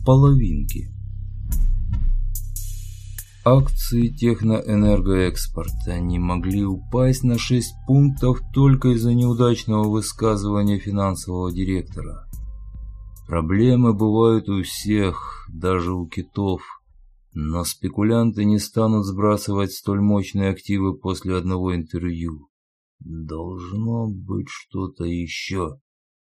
половинки. Акции Техноэнергоэкспорта не могли упасть на 6 пунктов только из-за неудачного высказывания финансового директора. Проблемы бывают у всех, даже у китов, но спекулянты не станут сбрасывать столь мощные активы после одного интервью. Должно быть что-то еще.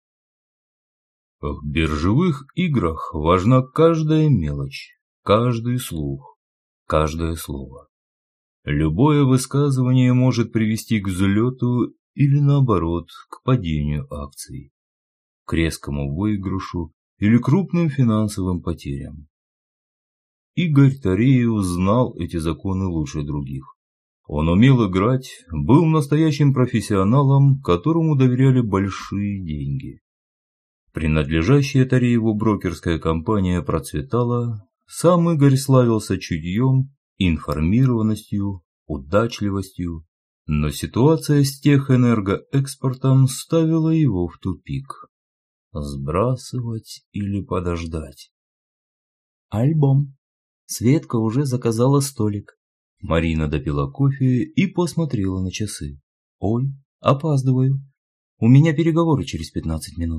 В биржевых играх важна каждая мелочь, каждый слух, каждое слово. Любое высказывание может привести к взлету или, наоборот, к падению акций, к резкому выигрышу или крупным финансовым потерям. Игорь Тареев знал эти законы лучше других. Он умел играть, был настоящим профессионалом, которому доверяли большие деньги. Принадлежащая Тарееву брокерская компания процветала, сам Игорь славился чутьем, информированностью, удачливостью, но ситуация с Техэнергоэкспортом ставила его в тупик. Сбрасывать или подождать? Альбом. Светка уже заказала столик. Марина допила кофе и посмотрела на часы. Ой, опаздываю. У меня переговоры через 15 минут.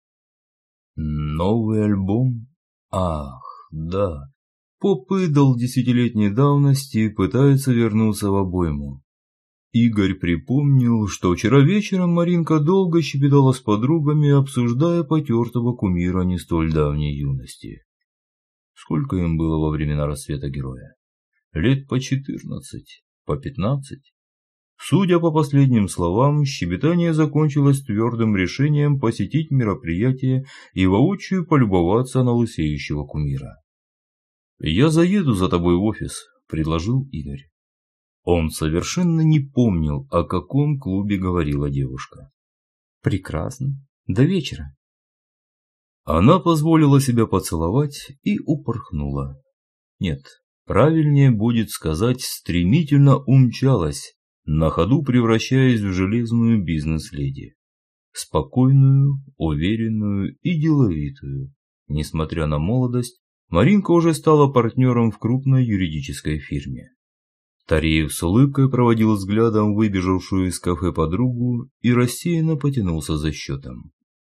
Новый альбом? Ах, да. Поп-идол 10-летней давности пытается вернуться в обойму. Игорь припомнил, что вчера вечером Маринка долго щебетала с подругами, обсуждая потертого кумира не столь давней юности. Сколько им было во времена расцвета героя? Лет по 14, по 15? Судя по последним словам, щебетание закончилось твердым решением посетить мероприятие и воочию полюбоваться на лысеющего кумира. «Я заеду за тобой в офис», – предложил Игорь. Он совершенно не помнил, о каком клубе говорила девушка. Прекрасно. До вечера. Она позволила себя поцеловать и упорхнула. Нет, правильнее будет сказать, стремительно умчалась, на ходу превращаясь в железную бизнес-леди. Спокойную, уверенную и деловитую. Несмотря на молодость, Маринка уже стала партнером в крупной юридической фирме. Тареев с улыбкой проводил взглядом выбежавшую из кафе подругу и рассеянно потянулся за счетом.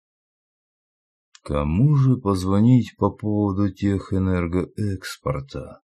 Кому же позвонить по поводу Техэнергоэкспорта?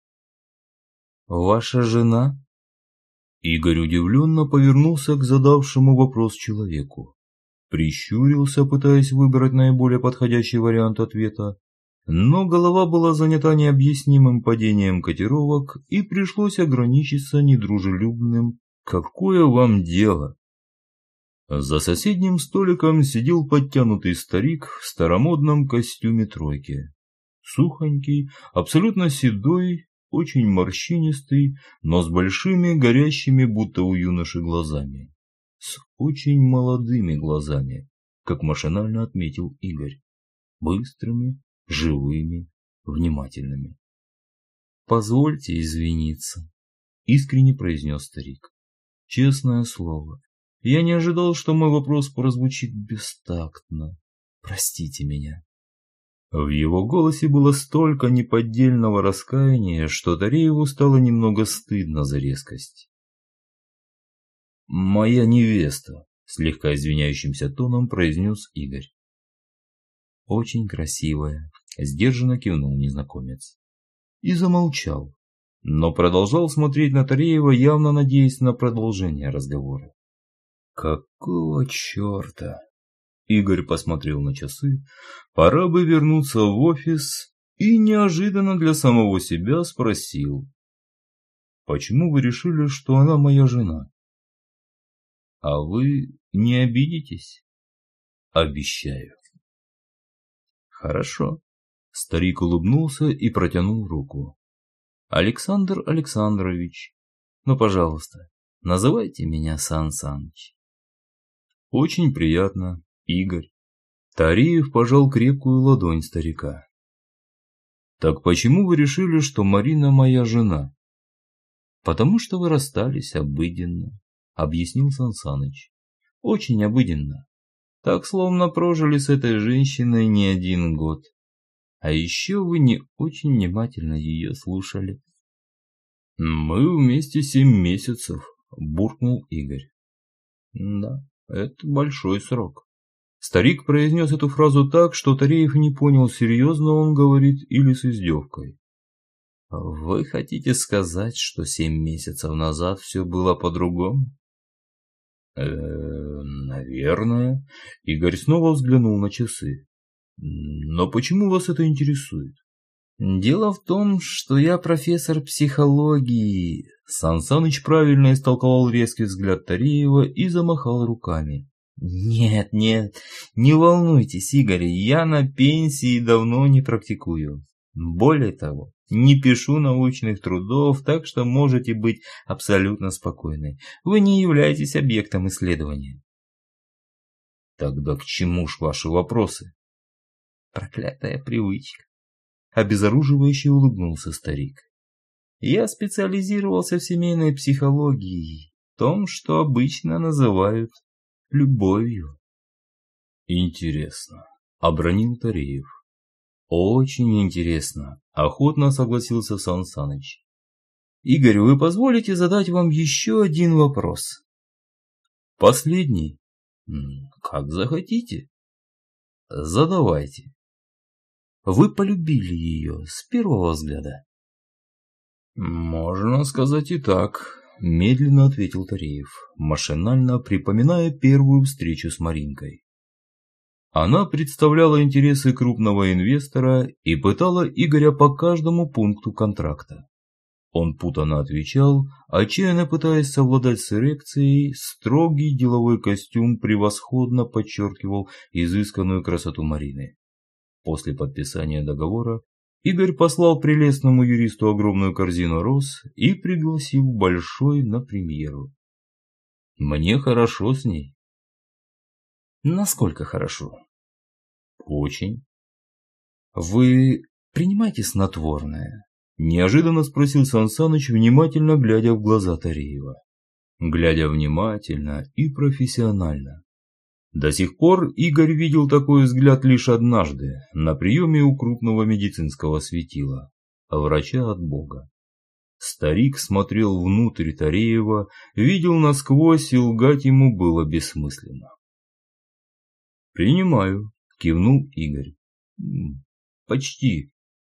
Ваша жена? Игорь удивленно повернулся к задавшему вопрос человеку. Прищурился, пытаясь выбрать наиболее подходящий вариант ответа. Но голова была занята необъяснимым падением котировок, и пришлось ограничиться недружелюбным «Какое вам дело?». За соседним столиком сидел подтянутый старик в старомодном костюме тройки. Сухонький, абсолютно седой, очень морщинистый, но с большими горящими, будто у юноши, глазами. С очень молодыми глазами, как машинально отметил Игорь. Быстрыми, живыми, внимательными. «Позвольте извиниться», – искренне произнес старик. «Честное слово, я не ожидал, что мой вопрос прозвучит бестактно. Простите меня». В его голосе было столько неподдельного раскаяния, что Тарееву стало немного стыдно за резкость. «Моя невеста», – слегка извиняющимся тоном произнес Игорь. «Очень красивая», – сдержанно кивнул незнакомец. И замолчал, но продолжал смотреть на Тареева, явно надеясь на продолжение разговора. «Какого черта?» Игорь посмотрел на часы. Пора бы вернуться в офис и неожиданно для самого себя спросил. «Почему вы решили, что она моя жена?» «А вы не обидитесь?» «Обещаю». «Хорошо». Старик улыбнулся и протянул руку. «Александр Александрович, ну, пожалуйста, называйте меня Сан Саныч». «Очень приятно, Игорь». Тареев пожал крепкую ладонь старика. «Так почему вы решили, что Марина моя жена?» «Потому что вы расстались обыденно», — объяснил Сан Саныч. «Очень обыденно. Так, словно прожили с этой женщиной не один год. А еще вы не очень внимательно ее слушали. Мы вместе 7 месяцев, буркнул Игорь. Да, это большой срок. Старик произнес эту фразу так, что Тареев не понял, серьезно он говорит или с издевкой. Вы хотите сказать, что 7 месяцев назад все было по-другому? Наверное. Игорь снова взглянул на часы. Но почему вас это интересует? Дело в том, что я профессор психологии. Сан Саныч правильно истолковал резкий взгляд Тареева и замахал руками. Нет, не волнуйтесь, Игорь, я на пенсии давно не практикую. Более того, не пишу научных трудов, так что можете быть абсолютно спокойны. Вы не являетесь объектом исследования. Тогда к чему ж ваши вопросы? Проклятая привычка. Обезоруживающе улыбнулся старик. Я специализировался в семейной психологии, в том, что обычно называют любовью. Интересно, обронил Тареев. Очень интересно, охотно согласился Сан Саныч. Игорь, вы позволите задать вам еще один вопрос? Последний? Как захотите. Задавайте. Вы полюбили ее с первого взгляда? Можно сказать и так, медленно ответил Тареев, машинально припоминая первую встречу с Маринкой. Она представляла интересы крупного инвестора и пытала Игоря по каждому пункту контракта. Он путанно отвечал, отчаянно пытаясь совладать с эрекцией, строгий деловой костюм превосходно подчеркивал изысканную красоту Марины. После подписания договора Игорь послал прелестному юристу огромную корзину роз и пригласил Большой на премьеру. Мне хорошо с ней. Насколько хорошо? Очень. Вы принимаете снотворное? Неожиданно спросил Сан Саныч, внимательно глядя в глаза Тареева. Глядя внимательно и профессионально. До сих пор Игорь видел такой взгляд лишь однажды, на приеме у крупного медицинского светила, врача от Бога. Старик смотрел внутрь Тареева, видел насквозь, и лгать ему было бессмысленно. «Принимаю», – кивнул Игорь. «Почти».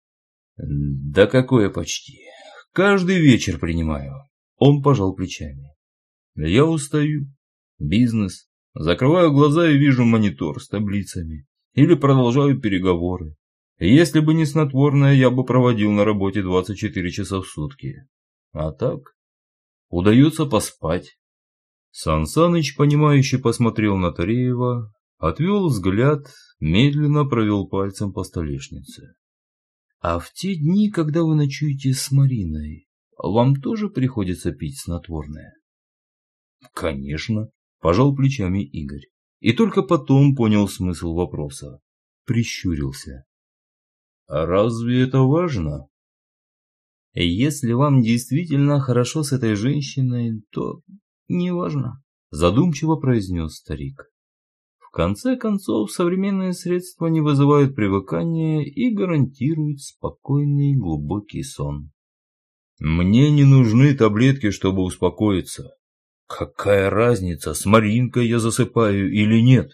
«Да какое почти? Каждый вечер принимаю». Он пожал плечами. «Я устаю. Бизнес. Закрываю глаза и вижу монитор с таблицами. Или продолжаю переговоры. Если бы не снотворное, я бы проводил на работе 24 часа в сутки. А так, удается поспать». Сан Саныч, понимающе посмотрел на Тареева, отвел взгляд, медленно провел пальцем по столешнице. «А в те дни, когда вы ночуете с Мариной, вам тоже приходится пить снотворное?» «Конечно», – пожал плечами Игорь. И только потом понял смысл вопроса. Прищурился. «А разве это важно?» «Если вам действительно хорошо с этой женщиной, то не важно», – задумчиво произнес старик. «В конце концов, современные средства не вызывают привыкания и гарантируют спокойный глубокий сон». «Мне не нужны таблетки, чтобы успокоиться. Какая разница, с Маринкой я засыпаю или нет?»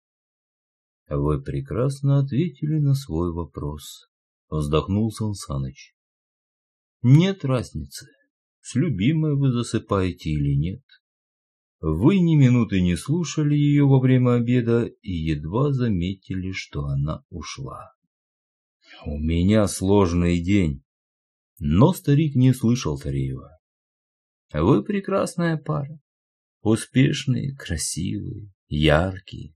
«Вы прекрасно ответили на свой вопрос», – вздохнул Сан Саныч. «Нет разницы, с любимой вы засыпаете или нет. Вы ни минуты не слушали ее во время обеда и едва заметили, что она ушла». «У меня сложный день». Но старик не слышал Тареева. «Вы прекрасная пара. Успешные, красивые, яркие.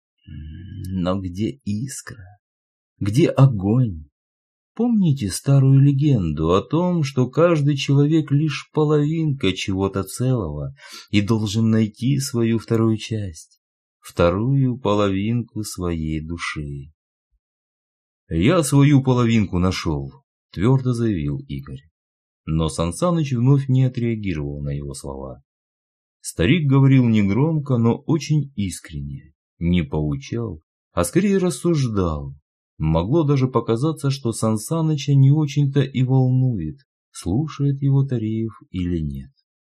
Но где искра? Где огонь? Помните старую легенду о том, что каждый человек лишь половинка чего-то целого и должен найти свою вторую часть, вторую половинку своей души?» «Я свою половинку нашел», – твердо заявил Игорь. Но Сан Саныч вновь не отреагировал на его слова. Старик говорил негромко, но очень искренне, не поучал, а скорее рассуждал, Могло даже показаться, что Сансаныча не очень-то и волнует, слушает его Тареев или нет.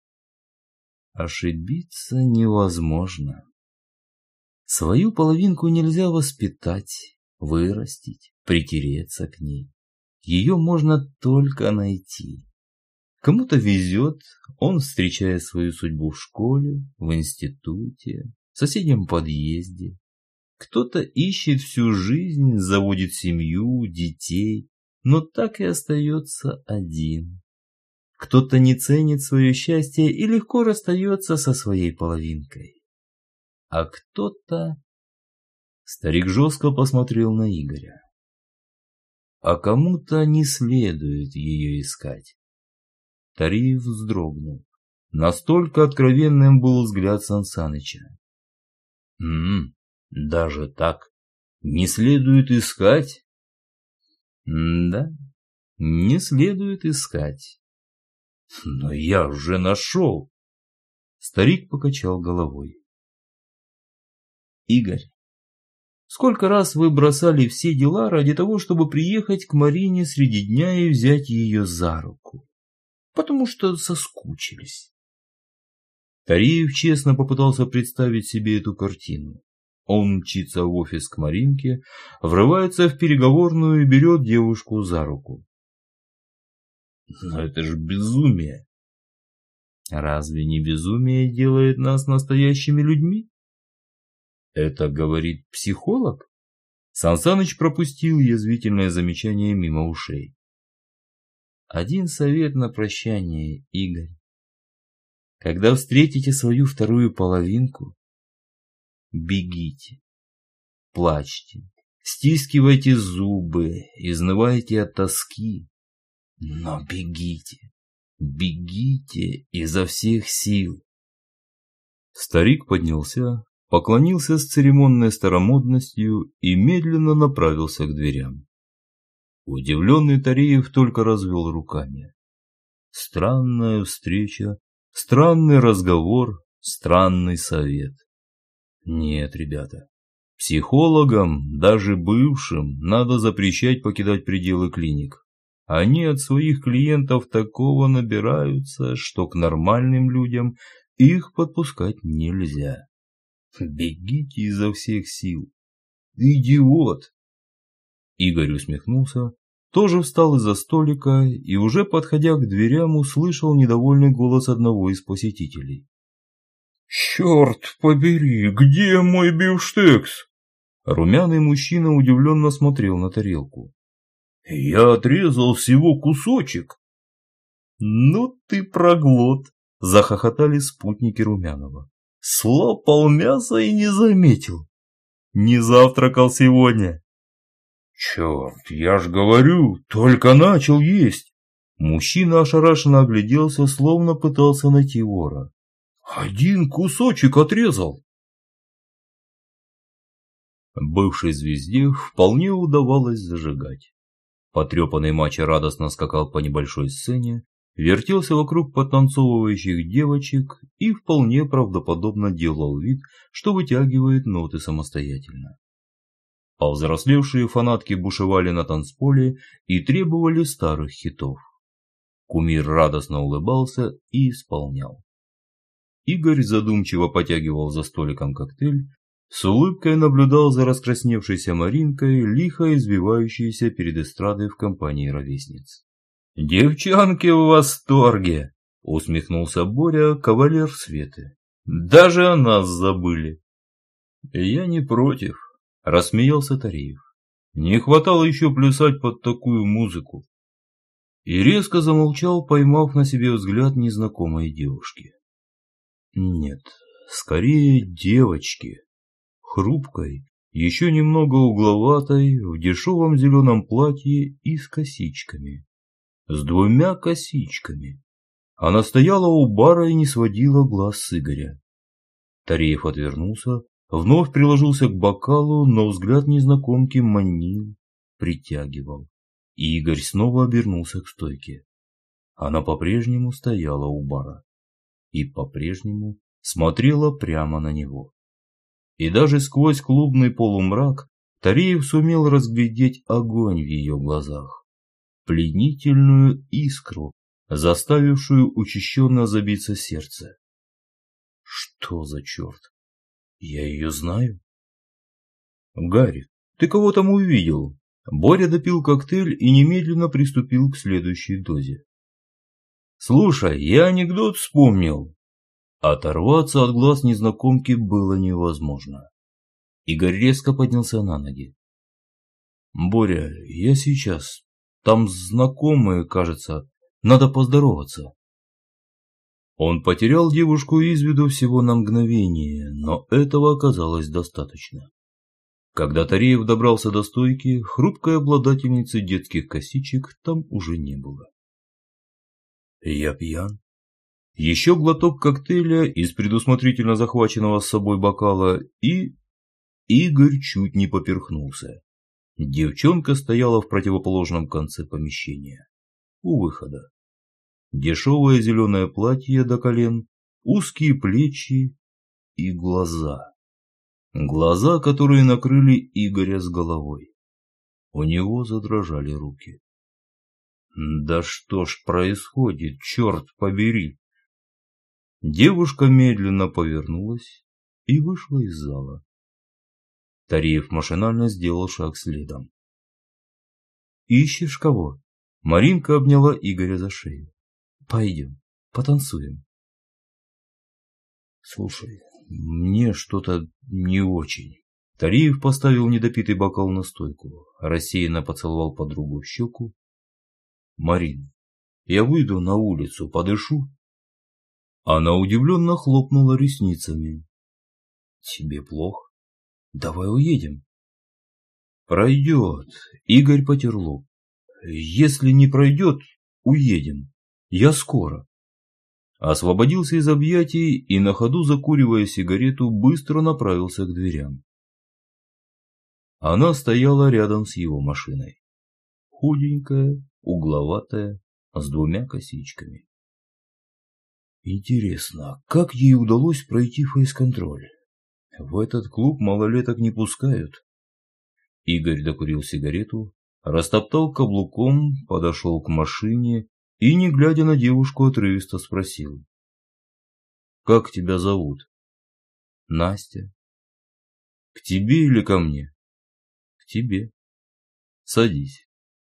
Ошибиться невозможно. Свою половинку нельзя воспитать, вырастить, притереться к ней. Ее можно только найти. Кому-то везет, он встречает свою судьбу в школе, в институте, в соседнем подъезде. Кто-то ищет всю жизнь, заводит семью, детей, но так и остается один. Кто-то не ценит свое счастье и легко расстается со своей половинкой. А кто-то... Старик жестко посмотрел на Игоря. А кому-то не следует ее искать. Тареев вздрогнул. Настолько откровенным был взгляд Сансаныча. Даже так? Не следует искать? Да, не следует искать. Но я уже нашел. Старик покачал головой. Игорь, сколько раз вы бросали все дела ради того, чтобы приехать к Марине среди дня и взять ее за руку? Потому что соскучились. Тареев честно попытался представить себе эту картину. Он мчится в офис к Маринке, врывается в переговорную и берет девушку за руку. Но это ж безумие. Разве не безумие делает нас настоящими людьми? Это говорит психолог? Сансаныч пропустил язвительное замечание мимо ушей. Один совет на прощание, Игорь. Когда встретите свою вторую половинку, бегите, плачьте, стискивайте зубы, изнывайте от тоски. Но бегите, бегите изо всех сил. Старик поднялся, поклонился с церемонной старомодностью и медленно направился к дверям. Удивленный Тареев только развел руками. Странная встреча, странный разговор, странный совет. Нет, ребята, психологам, даже бывшим, надо запрещать покидать пределы клиник. Они от своих клиентов такого набираются, что к нормальным людям их подпускать нельзя. Бегите изо всех сил. Идиот! Игорь усмехнулся, тоже встал из-за столика и, уже подходя к дверям, услышал недовольный голос одного из посетителей. «Черт побери, где мой бифштекс?» Румяный мужчина удивленно смотрел на тарелку. «Я отрезал всего кусочек». «Ну ты проглот!» – захохотали спутники Румянова. «Слопал мясо и не заметил. Не завтракал сегодня». «Черт, я ж говорю, только начал есть». Мужчина ошарашенно огляделся, словно пытался найти вора. «Один кусочек отрезал». Бывшей звезде вполне удавалось зажигать. Потрепанный мачо радостно скакал по небольшой сцене, вертелся вокруг подтанцовывающих девочек и вполне правдоподобно делал вид, что вытягивает ноты самостоятельно. Повзрослевшие фанатки бушевали на танцполе и требовали старых хитов. Кумир радостно улыбался и исполнял. Игорь задумчиво потягивал за столиком коктейль, с улыбкой наблюдал за раскрасневшейся Маринкой, лихо извивающейся перед эстрадой в компании ровесниц. «Девчонки в восторге!» — усмехнулся Боря, кавалер Светы. «Даже о нас забыли!» «Я не против», — рассмеялся Тареев. «Не хватало еще плясать под такую музыку». И резко замолчал, поймав на себе взгляд незнакомой девушки. Нет, скорее девочки. Хрупкой, еще немного угловатой, в дешевом зеленом платье и с косичками. С двумя косичками. Она стояла у бара и не сводила глаз с Игоря. Тареев отвернулся, вновь приложился к бокалу, но взгляд незнакомки манил, притягивал. И Игорь снова обернулся к стойке. Она по-прежнему стояла у бара. И по-прежнему смотрела прямо на него. И даже сквозь клубный полумрак Тареев сумел разглядеть огонь в ее глазах, пленительную искру, заставившую учащенно забиться сердце. Что за черт? Я ее знаю? Гарри, ты кого там увидел? Боря допил коктейль и немедленно приступил к следующей дозе. Слушай, я анекдот вспомнил. Оторваться от глаз незнакомки было невозможно. Игорь резко поднялся на ноги. Боря, я сейчас. Там знакомые, кажется. Надо поздороваться. Он потерял девушку из виду всего на мгновение, но этого оказалось достаточно. Когда Тареев добрался до стойки, хрупкой обладательницы детских косичек там уже не было. Я пьян. Еще глоток коктейля из предусмотрительно захваченного с собой бокала, и Игорь чуть не поперхнулся. Девчонка стояла в противоположном конце помещения, у выхода. Дешевое зеленое платье до колен, узкие плечи и глаза. Глаза, которые накрыли Игоря с головой. У него задрожали руки. Да что ж происходит, черт побери! Девушка медленно повернулась и вышла из зала. Тареев машинально сделал шаг следом. «Ищешь кого?» Маринка обняла Игоря за шею. «Пойдем, потанцуем». «Слушай, мне что-то не очень». Тареев поставил недопитый бокал на стойку, рассеянно поцеловал подругу в щеку. «Марин, я выйду на улицу, подышу?» Она удивленно хлопнула ресницами. «Тебе плохо? Давай уедем». «Пройдет», — Игорь потер лоб. «Если не пройдет, уедем. Я скоро». Освободился из объятий и на ходу, закуривая сигарету, быстро направился к дверям. Она стояла рядом с его машиной. Худенькая, угловатая, с двумя косичками. Интересно, как ей удалось пройти фейс-контроль? В этот клуб малолеток не пускают. Игорь докурил сигарету, растоптал каблуком, подошел к машине и, не глядя на девушку, отрывисто спросил. «Как тебя зовут?» «Настя». «К тебе или ко мне?» «К тебе. Садись».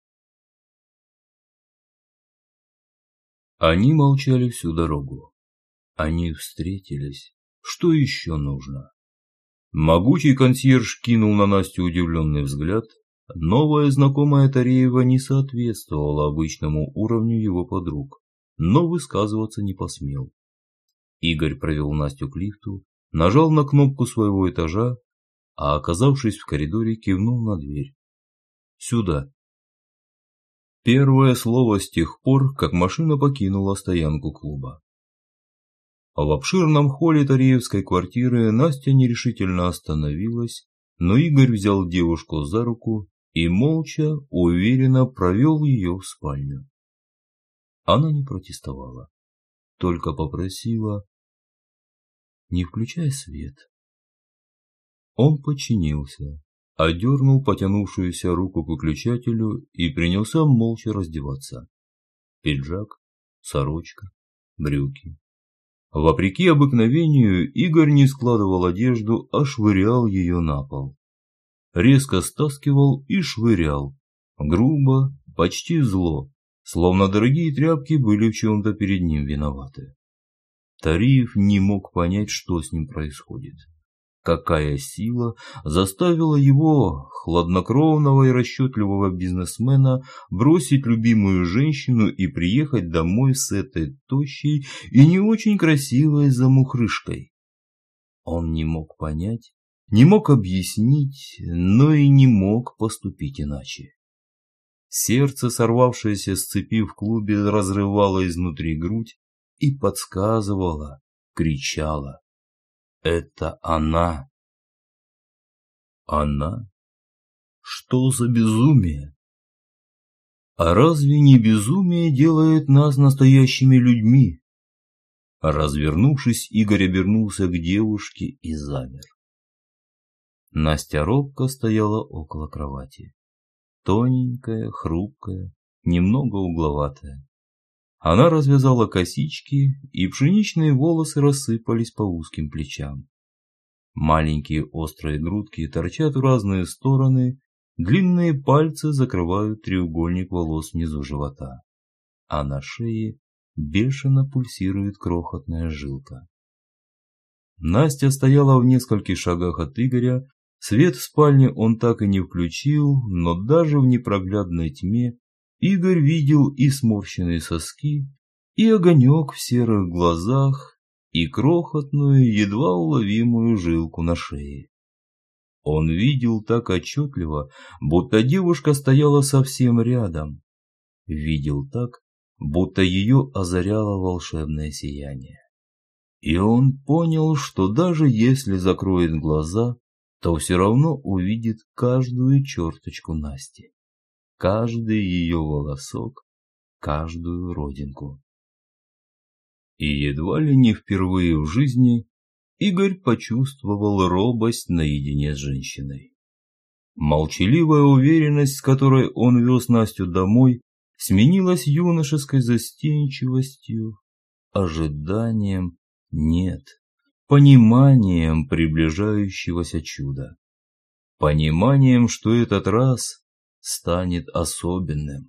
Они молчали всю дорогу. Они встретились. Что еще нужно? Могучий консьерж кинул на Настю удивленный взгляд. Новая знакомая Тареева не соответствовала обычному уровню его подруг, но высказываться не посмел. Игорь провел Настю к лифту, нажал на кнопку своего этажа, а, оказавшись в коридоре, кивнул на дверь. «Сюда». Первое слово с тех пор, как машина покинула стоянку клуба. В обширном холле Тареевской квартиры Настя нерешительно остановилась, но Игорь взял девушку за руку и молча, уверенно провел ее в спальню. Она не протестовала, только попросила: «Не включай свет». Он подчинился, одернул потянувшуюся руку к выключателю и принялся молча раздеваться. Пиджак, сорочка, брюки. Вопреки обыкновению, Игорь не складывал одежду, а швырял ее на пол. Резко стаскивал и швырял. Грубо, почти зло, словно дорогие тряпки были в чем-то перед ним виноваты. Тареев не мог понять, что с ним происходит. Какая сила заставила его, хладнокровного и расчетливого бизнесмена, бросить любимую женщину и приехать домой с этой тощей и не очень красивой замухрышкой? Он не мог понять, не мог объяснить, но и не мог поступить иначе. Сердце, сорвавшееся с цепи в клубе, разрывало изнутри грудь и подсказывало, кричало: «Это она!» Она? Что за безумие? А разве не безумие делает нас настоящими людьми? Развернувшись, Игорь обернулся к девушке и замер. Настя робко стояла около кровати. Тоненькая, хрупкая, немного угловатая. Она развязала косички, и пшеничные волосы рассыпались по узким плечам. Маленькие острые грудки торчат в разные стороны, длинные пальцы закрывают треугольник волос внизу живота, а на шее бешено пульсирует крохотная жилка. Настя стояла в нескольких шагах от Игоря, свет в спальне он так и не включил, но даже в непроглядной тьме Игорь видел и сморщенные соски, и огонек в серых глазах, и крохотную, едва уловимую жилку на шее. Он видел так отчетливо, будто девушка стояла совсем рядом. Видел так, будто ее озаряло волшебное сияние. И он понял, что даже если закроет глаза, то все равно увидит каждую черточку Насти, каждый ее волосок, каждую родинку. И едва ли не впервые в жизни Игорь почувствовал робость наедине с женщиной. Молчаливая уверенность, с которой он вез Настю домой, сменилась юношеской застенчивостью, ожиданием, нет, пониманием приближающегося чуда. Пониманием, что этот раз станет особенным.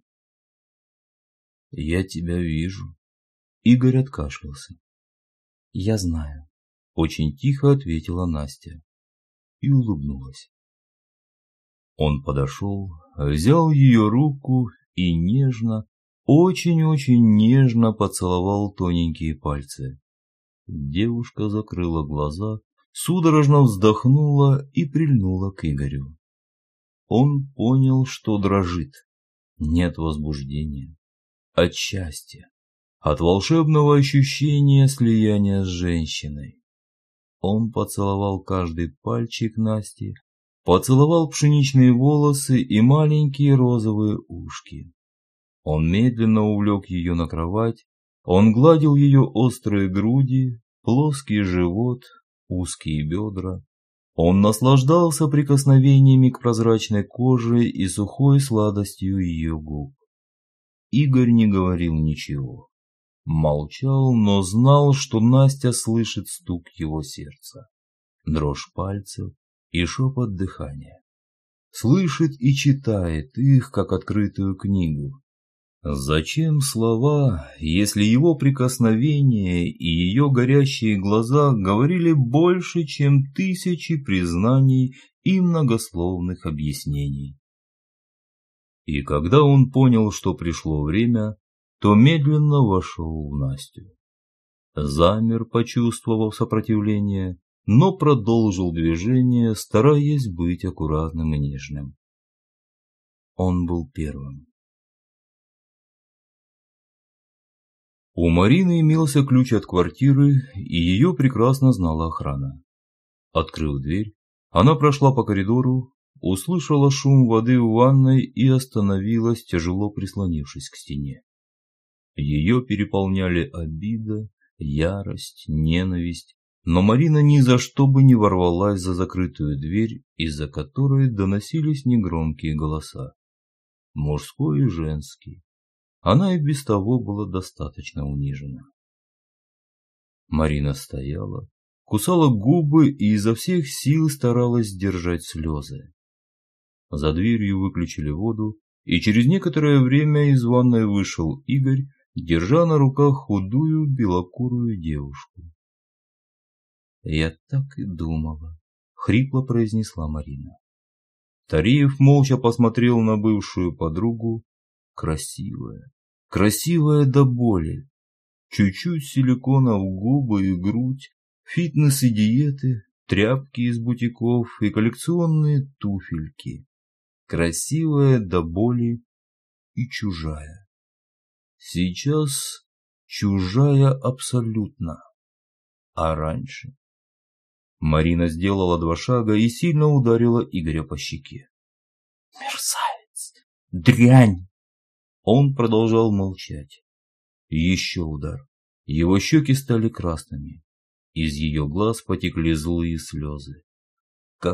«Я тебя вижу». Игорь откашлялся. «Я знаю», — очень тихо ответила Настя и улыбнулась. Он подошел, взял ее руку и нежно, очень-очень нежно поцеловал тоненькие пальцы. Девушка закрыла глаза, судорожно вздохнула и прильнула к Игорю. Он понял, что дрожит. Нет возбуждения, от счастья, от волшебного ощущения слияния с женщиной. Он поцеловал каждый пальчик Насти, поцеловал пшеничные волосы и маленькие розовые ушки. Он медленно увлек ее на кровать, он гладил ее острые груди, плоский живот, узкие бедра. Он наслаждался прикосновениями к прозрачной коже и сухой сладостью ее губ. Игорь не говорил ничего. Молчал, но знал, что Настя слышит стук его сердца, дрожь пальцев и шепот дыхания. Слышит и читает их, как открытую книгу. Зачем слова, если его прикосновения и ее горящие глаза говорили больше, чем тысячи признаний и многословных объяснений? И когда он понял, что пришло время, то медленно вошел в Настю. Замер, почувствовав сопротивление, но продолжил движение, стараясь быть аккуратным и нежным. Он был первым. У Марины имелся ключ от квартиры, и ее прекрасно знала охрана. Открыв дверь, она прошла по коридору, услышала шум воды в ванной и остановилась, тяжело прислонившись к стене. Ее переполняли обида, ярость, ненависть, но Марина ни за что бы не ворвалась за закрытую дверь, из-за которой доносились негромкие голоса. Мужской и женский. Она и без того была достаточно унижена. Марина стояла, кусала губы и изо всех сил старалась сдержать слезы. За дверью выключили воду, и через некоторое время из ванной вышел Игорь, держа на руках худую белокурую девушку. «Я так и думала», — хрипло произнесла Марина. Тареев молча посмотрел на бывшую подругу. Красивая, красивая до боли. Чуть-чуть силикона в губы и грудь, фитнес и диеты, тряпки из бутиков и коллекционные туфельки. Красивая до боли и чужая. Сейчас чужая абсолютно. А раньше? Марина сделала 2 шага и сильно ударила Игоря по щеке. «Мерзавец! Дрянь!» Он продолжал молчать. Еще удар. Его щеки стали красными. Из ее глаз потекли злые слезы.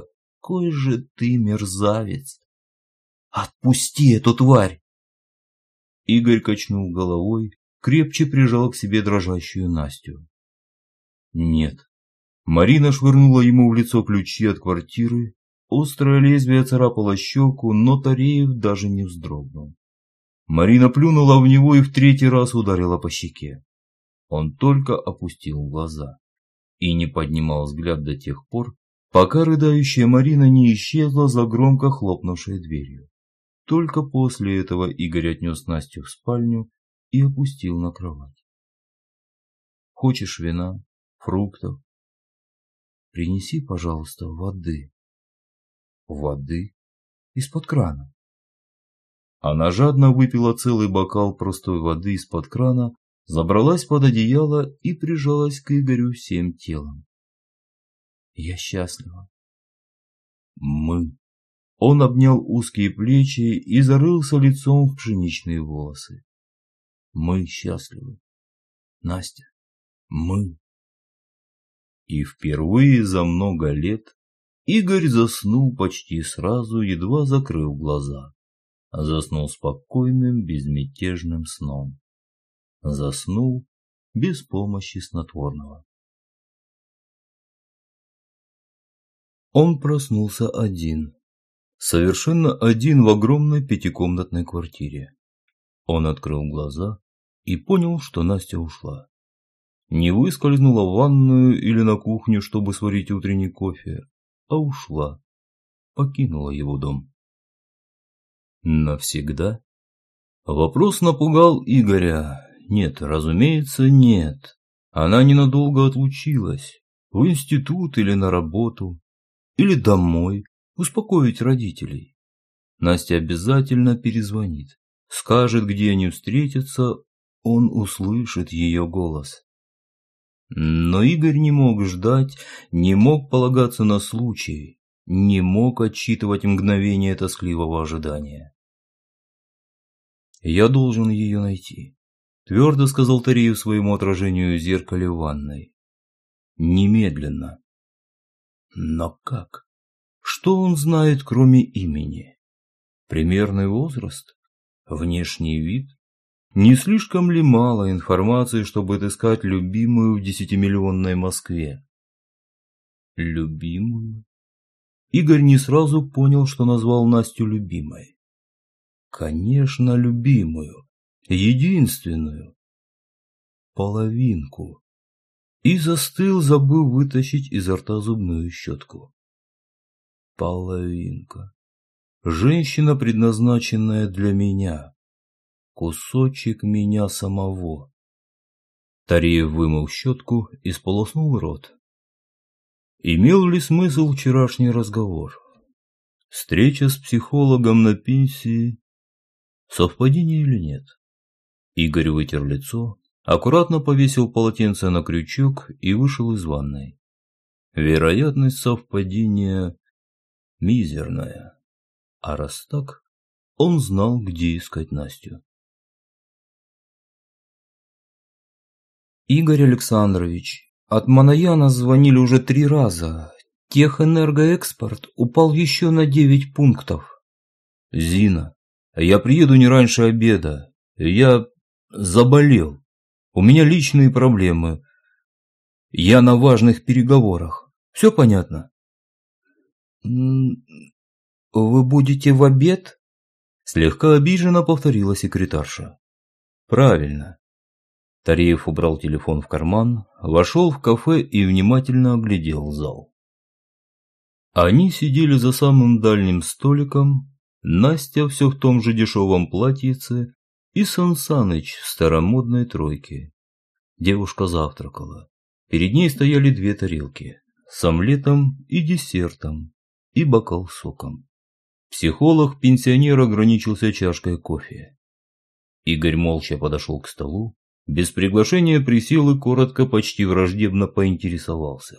какой же ты мерзавец! Отпусти эту тварь!» Игорь качнул головой, крепче прижал к себе дрожащую Настю. «Нет». Марина швырнула ему в лицо ключи от квартиры, острое лезвие царапало щеку, но Тареев даже не вздрогнул. Марина плюнула в него и в третий раз ударила по щеке. Он только опустил глаза и не поднимал взгляд до тех пор, пока рыдающая Марина не исчезла за громко хлопнувшей дверью. Только после этого Игорь отнес Настю в спальню и опустил на кровать. «Хочешь вина, фруктов? Принеси, пожалуйста, воды». «Воды? Из-под крана». Она жадно выпила целый бокал простой воды из-под крана, забралась под одеяло и прижалась к Игорю всем телом. «Я счастлива». «Мы». Он обнял узкие плечи и зарылся лицом в пшеничные волосы. «Мы счастливы. Настя, мы». И впервые за много лет Игорь заснул почти сразу, едва закрыв глаза. Заснул спокойным, безмятежным сном. Заснул без помощи снотворного. Он проснулся один. Совершенно один в огромной пятикомнатной квартире. Он открыл глаза и понял, что Настя ушла. Не выскользнула в ванную или на кухню, чтобы сварить утренний кофе, а ушла, покинула его дом. Навсегда? Вопрос напугал Игоря. Нет, разумеется, нет. Она ненадолго отлучилась. В институт или на работу. Или домой. Успокоить родителей. Настя обязательно перезвонит. Скажет, где они встретятся. Он услышит ее голос. Но Игорь не мог ждать, не мог полагаться на случай, не мог отсчитывать мгновение тоскливого ожидания. «Я должен ее найти», – твердо сказал Тареев своему отражению в зеркале в ванной. «Немедленно». Но как? Что он знает, кроме имени? Примерный возраст? Внешний вид? Не слишком ли мало информации, чтобы отыскать любимую в 10-миллионной Москве? Любимую? Игорь не сразу понял, что назвал Настю любимой. Конечно, любимую. Единственную. Половинку. И застыл, забыв вытащить изо рта зубную щетку. Половинка. Женщина, предназначенная для меня. Кусочек меня самого. Тареев вымыл щетку и сполоснул рот. Имел ли смысл вчерашний разговор? Встреча с психологом на пенсии? Совпадение или нет? Игорь вытер лицо, аккуратно повесил полотенце на крючок и вышел из ванной. Вероятность совпадения мизерная. А раз так, он знал, где искать Настю. «Игорь Александрович, от Манаяна звонили уже 3 раза. Техэнергоэкспорт упал еще на 9 пунктов». «Зина, я приеду не раньше обеда. Я заболел. У меня личные проблемы. Я на важных переговорах. Все понятно?» «Вы будете в обед?» Слегка обиженно повторила секретарша. «Правильно». Тареев убрал телефон в карман, вошел в кафе и внимательно оглядел зал. Они сидели за самым дальним столиком, Настя все в том же дешевом платьице и Сан Саныч в старомодной тройке. Девушка завтракала. Перед ней стояли 2 тарелки с омлетом и десертом и бокал с соком. Психолог-пенсионер ограничился чашкой кофе. Игорь молча подошел к столу, без приглашения присел и коротко, почти враждебно поинтересовался.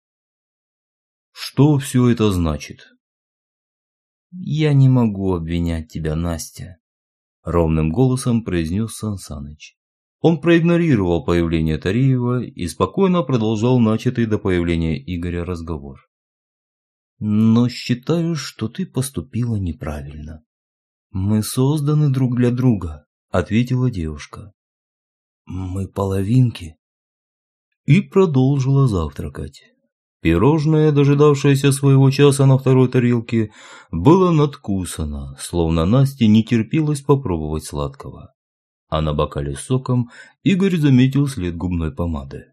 «Что все это значит?» «Я не могу обвинять тебя, Настя», — ровным голосом произнес Сан Саныч. Он проигнорировал появление Тареева и спокойно продолжал начатый до появления Игоря разговор. Но считаю, что ты поступила неправильно. Мы созданы друг для друга, ответила девушка. Мы половинки. И продолжила завтракать. Пирожное, дожидавшееся своего часа на второй тарелке, было надкусано, словно Насте не терпелось попробовать сладкого. А на бокале с соком Игорь заметил след губной помады.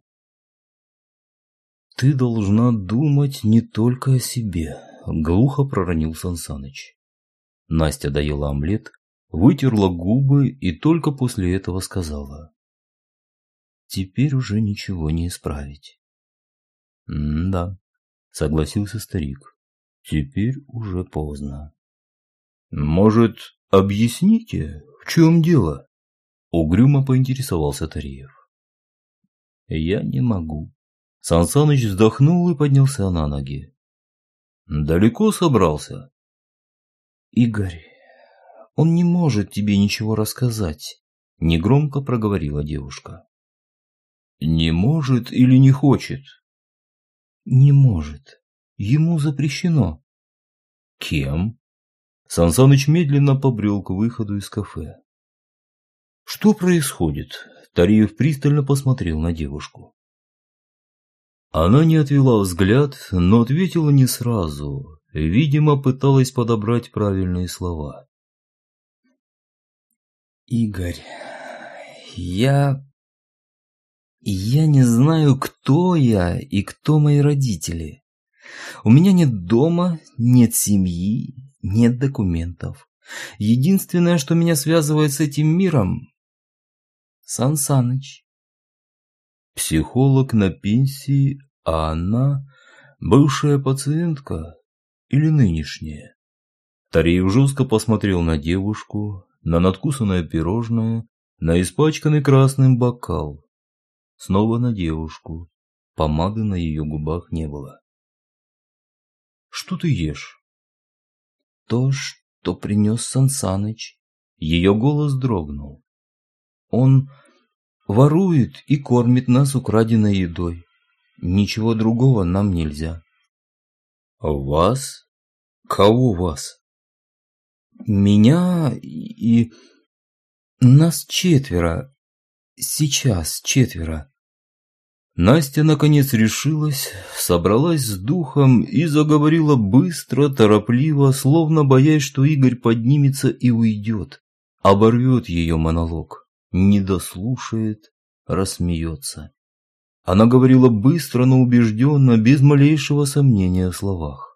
«Ты должна думать не только о себе», — глухо проронил Сансаныч. Настя доела омлет, вытерла губы и только после этого сказала: «Теперь уже ничего не исправить». «Да», — согласился старик, — «теперь уже поздно». «Может, объясните, в чем дело?» — угрюмо поинтересовался Тареев. «Я не могу». Сансаныч вздохнул и поднялся на ноги. «Далеко собрался?» «Игорь, он не может тебе ничего рассказать», — негромко проговорила девушка. «Не может или не хочет?» «Не может. Ему запрещено». «Кем?» Сансаныч медленно побрел к выходу из кафе. «Что происходит?» Тареев пристально посмотрел на девушку. Она не отвела взгляд, но ответила не сразу. Видимо, пыталась подобрать правильные слова. «Игорь, я не знаю, кто я и кто мои родители. У меня нет дома, нет семьи, нет документов. Единственное, что меня связывает с этим миром — Сансаныч». Психолог на пенсии, а она бывшая пациентка или нынешняя? Тареев жестко посмотрел на девушку, на надкусанное пирожное, на испачканный красным бокал. Снова на девушку. Помады на ее губах не было. «Что ты ешь?» «То, что принес Сансаныч». Ее голос дрогнул. «Он ворует и кормит нас украденной едой. Ничего другого нам нельзя». «Вас? Кого вас?» «Меня и... нас 4. Сейчас 4. Настя наконец решилась, собралась с духом и заговорила быстро, торопливо, словно боясь, что Игорь поднимется и уйдет, оборвет ее монолог, не дослушает, рассмеется. Она говорила быстро, но убежденно, без малейшего сомнения в словах.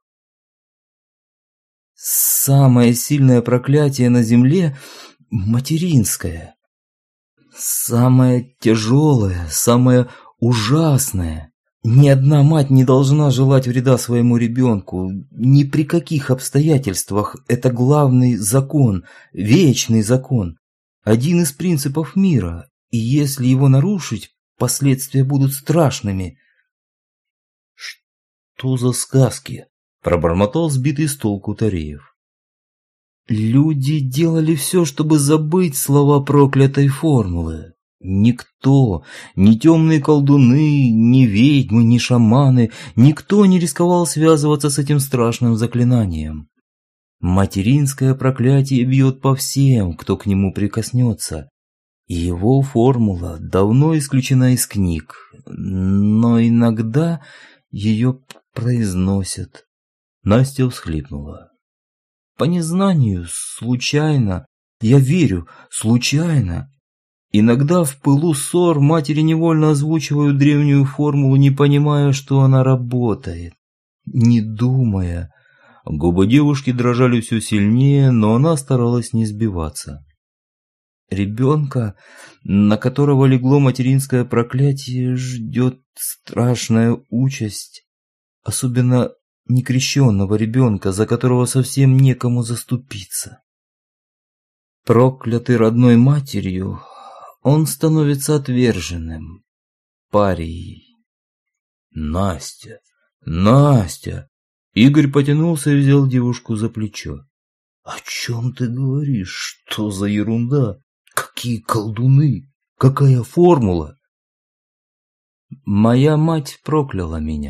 «Самое сильное проклятие на земле — материнское. Самое тяжелое, самое ужасное. Ни одна мать не должна желать вреда своему ребенку. Ни при каких обстоятельствах. Это главный закон, вечный закон. Один из принципов мира. И если его нарушить, последствия будут страшными». «Что за сказки?» – пробормотал сбитый с толку Тареев. «Люди делали все, чтобы забыть слова проклятой формулы. Никто, ни темные колдуны, ни ведьмы, ни шаманы, никто не рисковал связываться с этим страшным заклинанием. Материнское проклятие бьет по всем, кто к нему прикоснется. И его формула давно исключена из книг, но иногда ее произносят». Настя всхлипнула. «По незнанию, случайно, я верю, случайно. Иногда в пылу ссор матери невольно озвучивают древнюю формулу, не понимая, что она работает, не думая». Губы девушки дрожали все сильнее, но она старалась не сбиваться. «Ребенка, на которого легло материнское проклятие, ждет страшная участь, особенно некрещенного ребенка, за которого совсем некому заступиться. Проклятый родной матерью, он становится отверженным, парией». «Настя, Настя!» Игорь потянулся и взял девушку за плечо. «О чем ты говоришь? Что за ерунда? Какие колдуны? Какая формула?» «Моя мать прокляла меня»,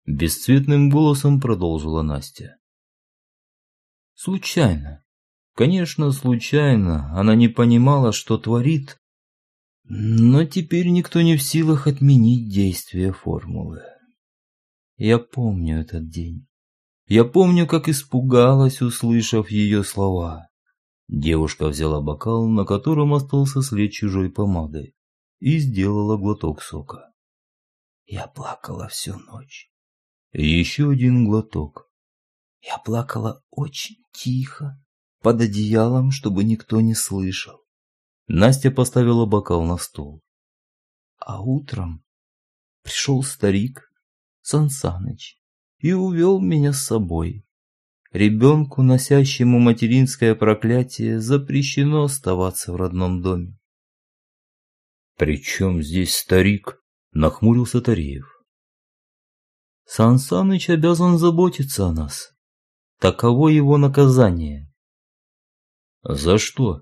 Бесцветным голосом продолжила Настя. Случайно. Конечно, случайно. Она не понимала, что творит, но теперь никто не в силах отменить действие формулы. Я помню этот день. Я помню, как испугалась, услышав ее слова. Девушка взяла бокал, на котором остался след чужой помады, и сделала глоток сока. Я плакала всю ночь. Еще один глоток. Я плакала очень тихо, под одеялом, чтобы никто не слышал. Настя поставила бокал на стол. А утром пришел старик Сан Саныч и увел меня с собой. Ребенку, носящему материнское проклятие, запрещено оставаться в родном доме. «При чем здесь старик?» – нахмурился Тареев. Сан Саныч обязан заботиться о нас. Таково его наказание. За что?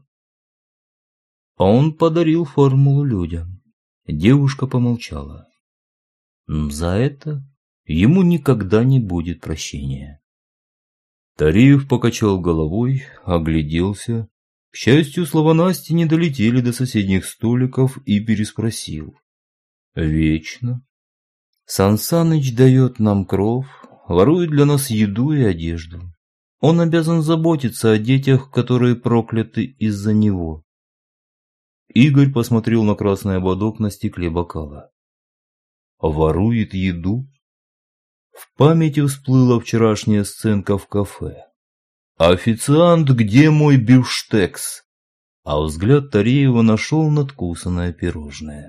Он подарил формулу людям. Девушка помолчала. За это ему никогда не будет прощения. Тареев покачал головой, огляделся. К счастью, слова Насти не долетели до соседних столиков и переспросил. Вечно. Сан Саныч дает нам кров, ворует для нас еду и одежду. Он обязан заботиться о детях, которые прокляты из-за него. Игорь посмотрел на красный ободок на стекле бокала. Ворует еду? В памяти всплыла вчерашняя сценка в кафе. «Официант, где мой бифштекс?» А взгляд Тареева нашел надкусанное пирожное.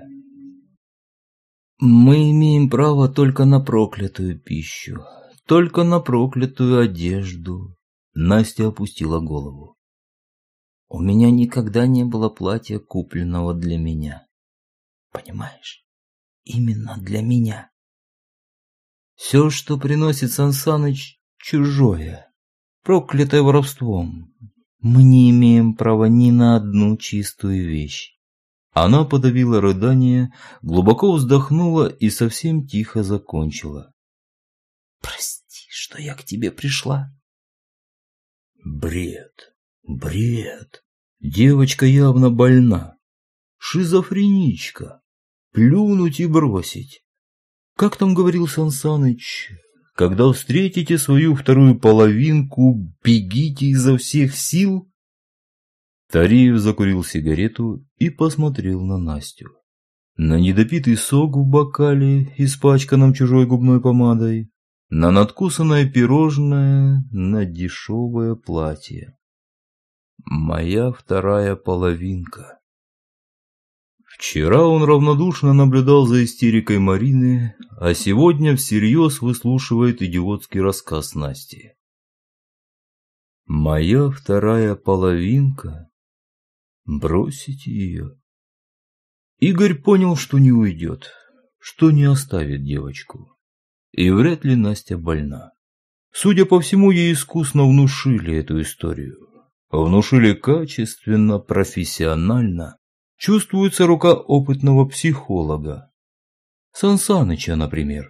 «Мы имеем право только на проклятую пищу, только на проклятую одежду». Настя опустила голову. «У меня никогда не было платья, купленного для меня. Понимаешь? Именно для меня. Все, что приносит Сан Саныч, чужое, проклятое воровством. Мы не имеем права ни на одну чистую вещь». Она подавила рыдание, глубоко вздохнула и совсем тихо закончила. «Прости, что я к тебе пришла». Бред, бред. Девочка явно больна. Шизофреничка. Плюнуть и бросить. Как там говорил Сан Саныч? Когда встретите свою вторую половинку, бегите изо всех сил. Тареев закурил сигарету и посмотрел на Настю. На недопитый сок в бокале, испачканном чужой губной помадой, на надкусанное пирожное, на дешевое платье. Моя вторая половинка. Вчера он равнодушно наблюдал за истерикой Марины, а сегодня всерьез выслушивает идиотский рассказ Насти. Моя вторая половинка? Бросить ее? Игорь понял, что не уйдет, что не оставит девочку. И вряд ли Настя больна. Судя по всему, ей искусно внушили эту историю. Внушили качественно, профессионально. Чувствуется рука опытного психолога. Сан Саныча, например.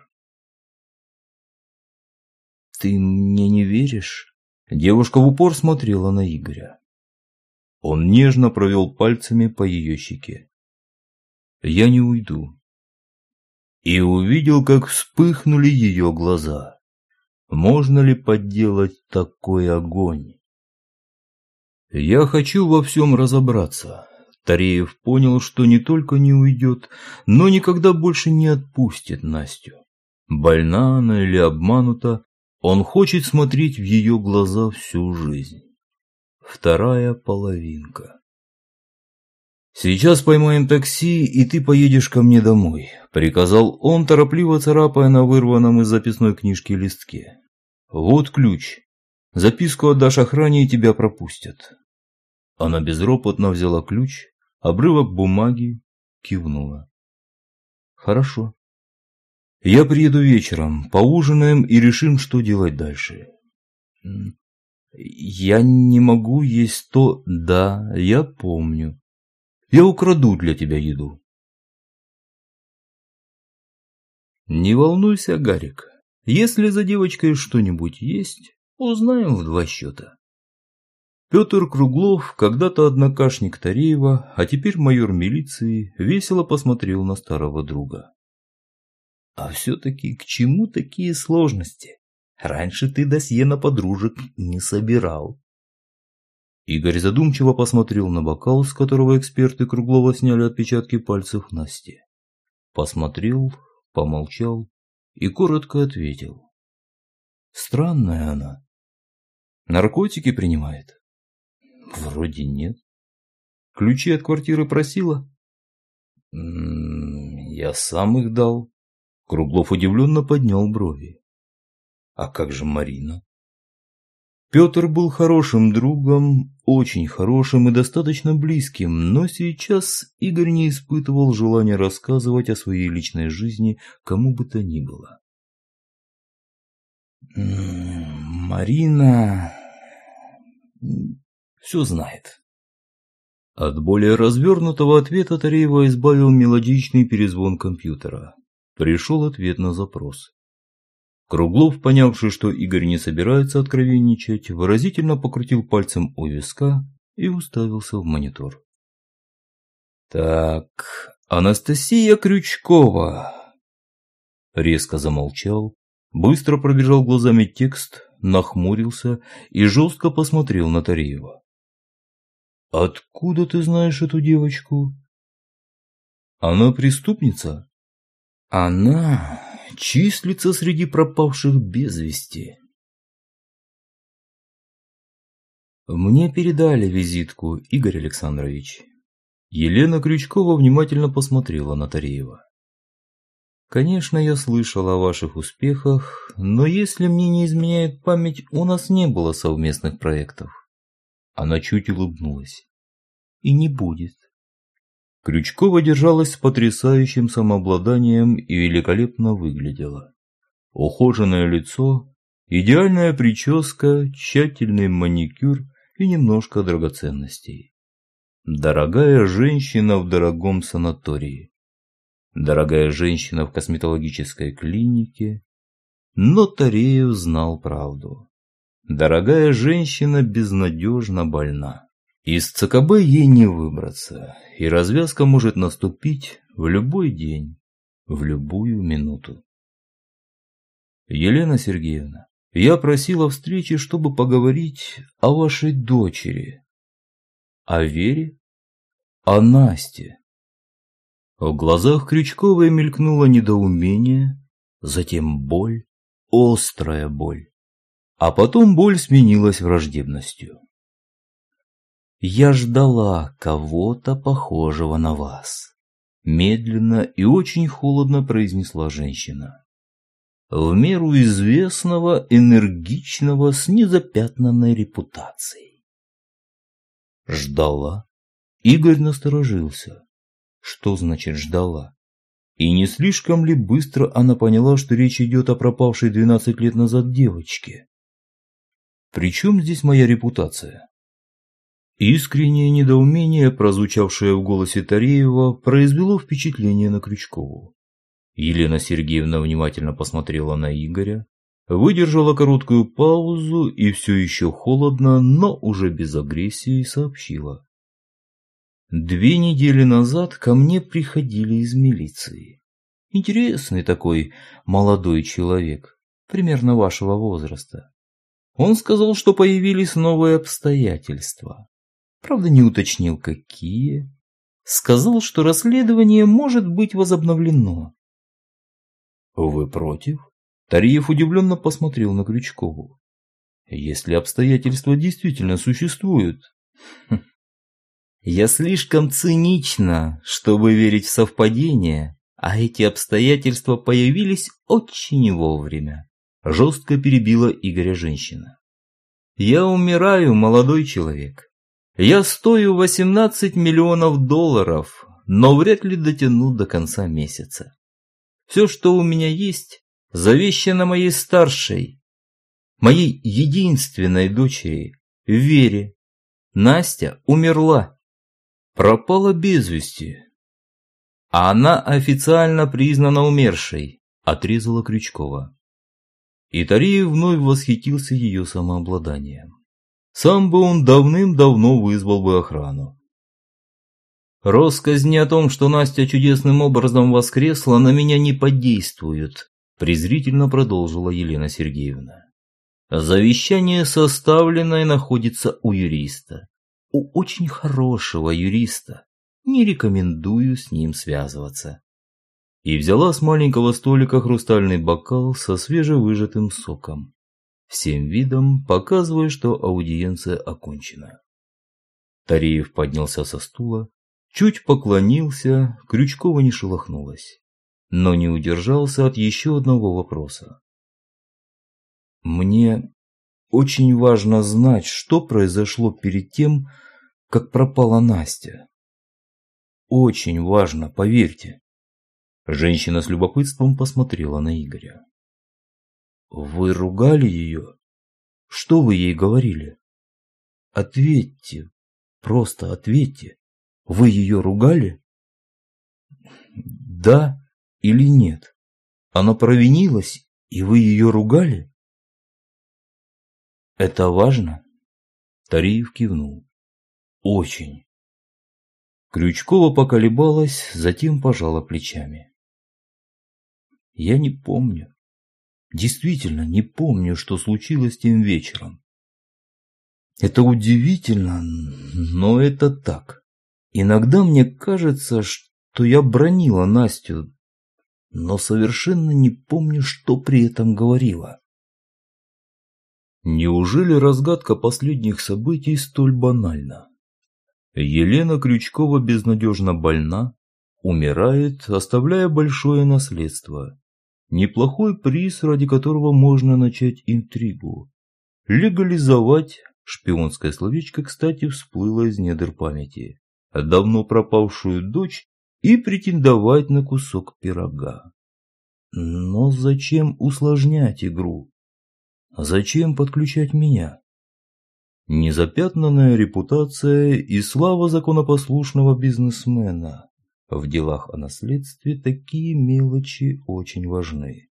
«Ты мне не веришь?» Девушка в упор смотрела на Игоря. Он нежно провел пальцами по ее щеке. «Я не уйду». И увидел, как вспыхнули ее глаза. Можно ли подделать такой огонь? «Я хочу во всем разобраться». Тареев понял, что не только не уйдет, но никогда больше не отпустит Настю. Больна она или обманута, он хочет смотреть в ее глаза всю жизнь. Вторая половинка. «Сейчас поймаем такси, и ты поедешь ко мне домой», — приказал он, торопливо царапая на вырванном из записной книжки листке. «Вот ключ. Записку отдашь охране, и тебя пропустят». Она безропотно взяла ключ, обрывок бумаги, кивнула. «Хорошо. Я приеду вечером, поужинаем и решим, что делать дальше». «Я не могу есть то...» «Да, я помню. Я украду для тебя еду». «Не волнуйся, Гарик, Если за девочкой что-нибудь есть, узнаем в 2 счета. Петр Круглов, когда-то однокашник Тареева, а теперь майор милиции, весело посмотрел на старого друга. А все-таки к чему такие сложности? Раньше ты досье на подружек не собирал. Игорь задумчиво посмотрел на бокал, с которого эксперты Круглова сняли отпечатки пальцев Насти. Посмотрел, помолчал и коротко ответил. Странная она. Наркотики принимает? Вроде нет. Ключи от квартиры просила? Я сам их дал. Круглов удивленно поднял брови. А как же Марина? Петр был хорошим другом, очень хорошим и достаточно близким, но сейчас Игорь не испытывал желания рассказывать о своей личной жизни кому бы то ни было. Марина все знает. От более развернутого ответа Тареева избавил мелодичный перезвон компьютера. Пришел ответ на запрос. Круглов, понявший, что Игорь не собирается откровенничать, выразительно покрутил пальцем у виска и уставился в монитор. «Так, Анастасия Крючкова!» Резко замолчал, быстро пробежал глазами текст, нахмурился и жестко посмотрел на Тареева. «Откуда ты знаешь эту девочку?» «Она преступница?» «Она числится среди пропавших без вести». «Мне передали визитку, Игорь Александрович». Елена Крючкова внимательно посмотрела на Тареева. «Конечно, я слышал о ваших успехах, но если мне не изменяет память, у нас не было совместных проектов». Она чуть улыбнулась. «И не будет». Крючкова держалась с потрясающим самообладанием и великолепно выглядела. Ухоженное лицо, идеальная прическа, тщательный маникюр и немножко драгоценностей. Дорогая женщина в дорогом санатории. Дорогая женщина в косметологической клинике. Но Тареев знал правду. Дорогая женщина безнадежно больна. Из ЦКБ ей не выбраться, и развязка может наступить в любой день, в любую минуту. Елена Сергеевна, я просила встречи, чтобы поговорить о вашей дочери, о Вере, о Насте. В глазах Крючковой мелькнуло недоумение, затем боль, острая боль, а потом боль сменилась враждебностью. «Я ждала кого-то похожего на вас», – медленно и очень холодно произнесла женщина. «В меру известного, энергичного, с незапятнанной репутацией». «Ждала?» Игорь насторожился. Что значит «ждала»? И не слишком ли быстро она поняла, что речь идет о пропавшей 12 лет назад девочке? «При чем здесь моя репутация?» Искреннее недоумение, прозвучавшее в голосе Тареева, произвело впечатление на Крючкову. Елена Сергеевна внимательно посмотрела на Игоря, выдержала короткую паузу и все еще холодно, но уже без агрессии сообщила. 2 недели назад ко мне приходили из милиции. Интересный такой молодой человек, примерно вашего возраста. Он сказал, что появились новые обстоятельства. Правда, не уточнил, какие. Сказал, что расследование может быть возобновлено. Вы против? Тареев удивленно посмотрел на Крючкову. Если обстоятельства действительно существуют. Я слишком цинична, чтобы верить в совпадения, а эти обстоятельства появились очень вовремя. Жестко перебила Игоря женщина. Я умираю, молодой человек. Я стою 18 миллионов долларов, но вряд ли дотяну до конца месяца. Все, что у меня есть, завещано моей старшей, моей единственной дочери, Вере. Настя умерла, пропала без вести. А она официально признана умершей, отрезала Крючкова. И Тареев вновь восхитился ее самообладанием. Сам бы он давным-давно вызвал бы охрану. «Россказни о том, что Настя чудесным образом воскресла, на меня не подействуют», презрительно продолжила Елена Сергеевна. «Завещание составлено и находится у юриста. У очень хорошего юриста. Не рекомендую с ним связываться». И взяла с маленького столика хрустальный бокал со свежевыжатым соком, всем видом показывая, что аудиенция окончена. Тареев поднялся со стула, чуть поклонился, Крючкова не шелохнулась, но не удержался от еще одного вопроса. «Мне очень важно знать, что произошло перед тем, как пропала Настя. Очень важно, поверьте». Женщина с любопытством посмотрела на Игоря. «Вы ругали ее? Что вы ей говорили? Ответьте, просто ответьте. Вы ее ругали? Да или нет? Она провинилась, и вы ее ругали? Это важно?» Тареев кивнул. «Очень». Крючкова поколебалась, затем пожала плечами. «Я не помню. Действительно не помню, что случилось тем вечером. Это удивительно, но это так. Иногда мне кажется, что я бранила Настю, но совершенно не помню, что при этом говорила». Неужели разгадка последних событий столь банальна? Елена Крючкова безнадежно больна, умирает, оставляя большое наследство. Неплохой приз, ради которого можно начать интригу. Легализовать, шпионское словечко, кстати, всплыло из недр памяти, давно пропавшую дочь и претендовать на кусок пирога. Но зачем усложнять игру? Зачем подключать меня? Незапятнанная репутация и слава законопослушного бизнесмена. В делах о наследстве такие мелочи очень важны.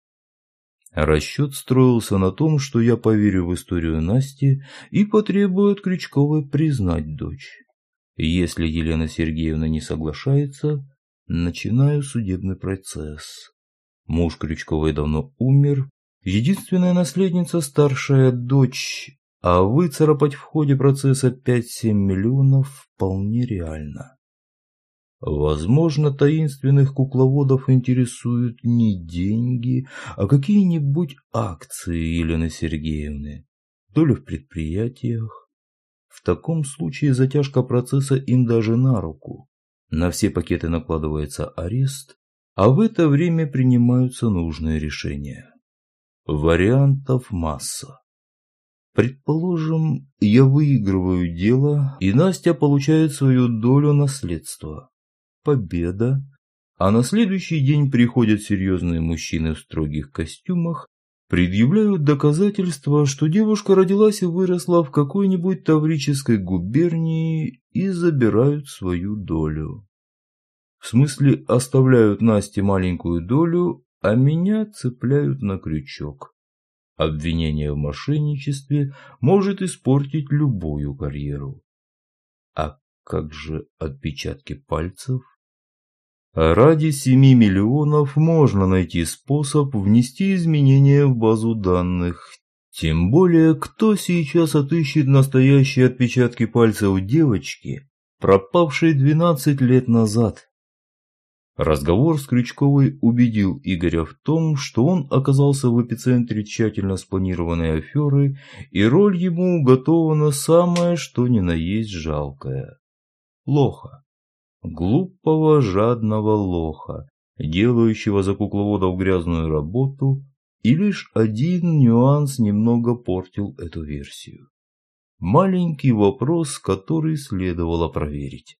Расчет строился на том, что я поверю в историю Насти и потребую от Крючковой признать дочь. Если Елена Сергеевна не соглашается, начинаю судебный процесс. Муж Крючковой давно умер, единственная наследница старшая дочь, а выцарапать в ходе процесса 5-7 миллионов вполне реально. Возможно, таинственных кукловодов интересуют не деньги, а какие-нибудь акции Елены Сергеевны, доля в предприятиях. В таком случае затяжка процесса им даже на руку. На все пакеты накладывается арест, а в это время принимаются нужные решения. Вариантов масса. Предположим, я выигрываю дело, и Настя получает свою долю наследства. Победа, а на следующий день приходят серьезные мужчины в строгих костюмах, предъявляют доказательства, что девушка родилась и выросла в какой-нибудь таврической губернии и забирают свою долю. В смысле, оставляют Насте маленькую долю, а меня цепляют на крючок. Обвинение в мошенничестве может испортить любую карьеру. А как же отпечатки пальцев? Ради 7 миллионов можно найти способ внести изменения в базу данных. Тем более, кто сейчас отыщет настоящие отпечатки пальцев девочки, пропавшей 12 лет назад? Разговор с Крючковой убедил Игоря в том, что он оказался в эпицентре тщательно спланированной аферы, и роль ему уготована самая что ни на есть жалкая. Лоха. Глупого, жадного лоха, делающего за кукловодов грязную работу, и лишь один нюанс немного портил эту версию. Маленький вопрос, который следовало проверить.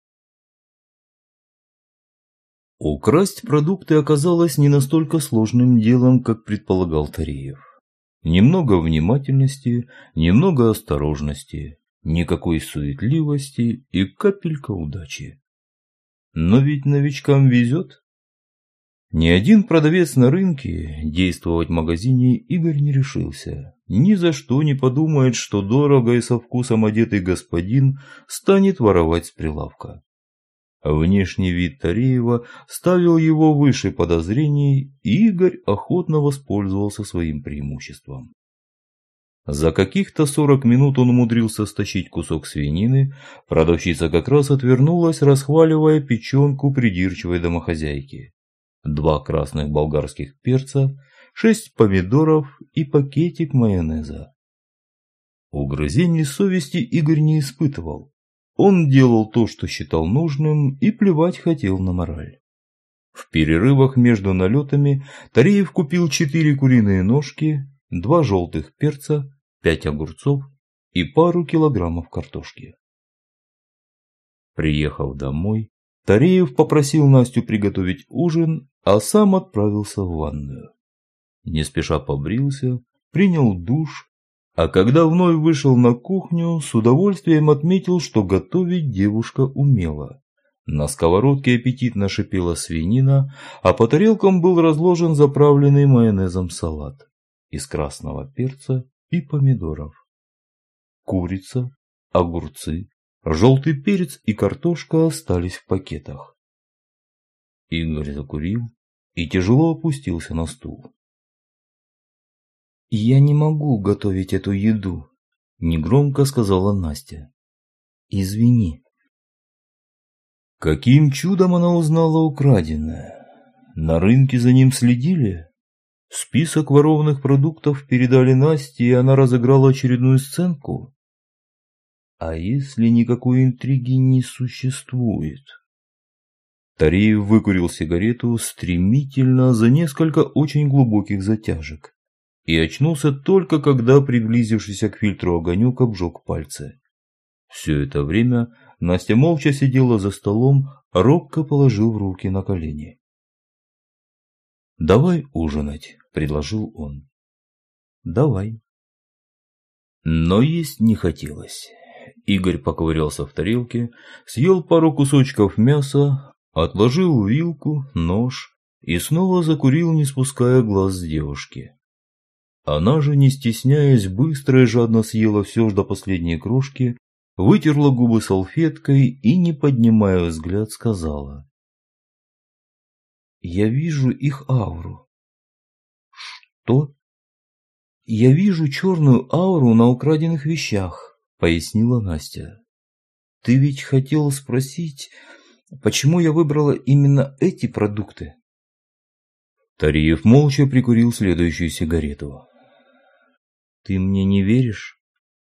Украсть продукты оказалось не настолько сложным делом, как предполагал Тареев. Немного внимательности, немного осторожности, никакой суетливости и капелька удачи. Но ведь новичкам везет. Ни один продавец на рынке действовать в магазине Игорь не решился. Ни за что не подумает, что дорого и со вкусом одетый господин станет воровать с прилавка. Внешний вид Тареева ставил его выше подозрений, и Игорь охотно воспользовался своим преимуществом. За каких-то 40 минут он умудрился стащить кусок свинины, продавщица как раз отвернулась, расхваливая печенку придирчивой домохозяйки. 2 красных болгарских перца, 6 помидоров и пакетик майонеза. Угрызений совести Игорь не испытывал. Он делал то, что считал нужным, и плевать хотел на мораль. В перерывах между налетами Тареев купил 4 куриные ножки, 2 желтых перца, 5 огурцов и пару килограммов картошки. Приехав домой, Тареев попросил Настю приготовить ужин, а сам отправился в ванную. Не спеша побрился, принял душ, а когда вновь вышел на кухню, с удовольствием отметил, что готовить девушка умела. На сковородке аппетитно шипела свинина, а по тарелкам был разложен заправленный майонезом салат из красного перца и помидоров. Курица, огурцы, желтый перец и картошка остались в пакетах. Игорь закурил и тяжело опустился на стул. «Я не могу готовить эту еду», – негромко сказала Настя. «Извини». Каким чудом она узнала украденное? На рынке за ним следили? Список ворованных продуктов передали Насте, и она разыграла очередную сценку? А если никакой интриги не существует? Тареев выкурил сигарету стремительно за несколько очень глубоких затяжек и очнулся только когда приблизившийся к фильтру огонек обжег пальцы. Все это время Настя молча сидела за столом, робко положив руки на колени. «Давай ужинать», — предложил он. «Давай». Но есть не хотелось. Игорь поковырялся в тарелке, съел пару кусочков мяса, отложил вилку, нож и снова закурил, не спуская глаз с девушки. Она же, не стесняясь, быстро и жадно съела все до последней крошки, вытерла губы салфеткой и, не поднимая взгляд, сказала: «Я вижу их ауру». «Что?» «Я вижу черную ауру на украденных вещах», — пояснила Настя. «Ты ведь хотела спросить, почему я выбрала именно эти продукты?» Тареев молча прикурил следующую сигарету. «Ты мне не веришь?»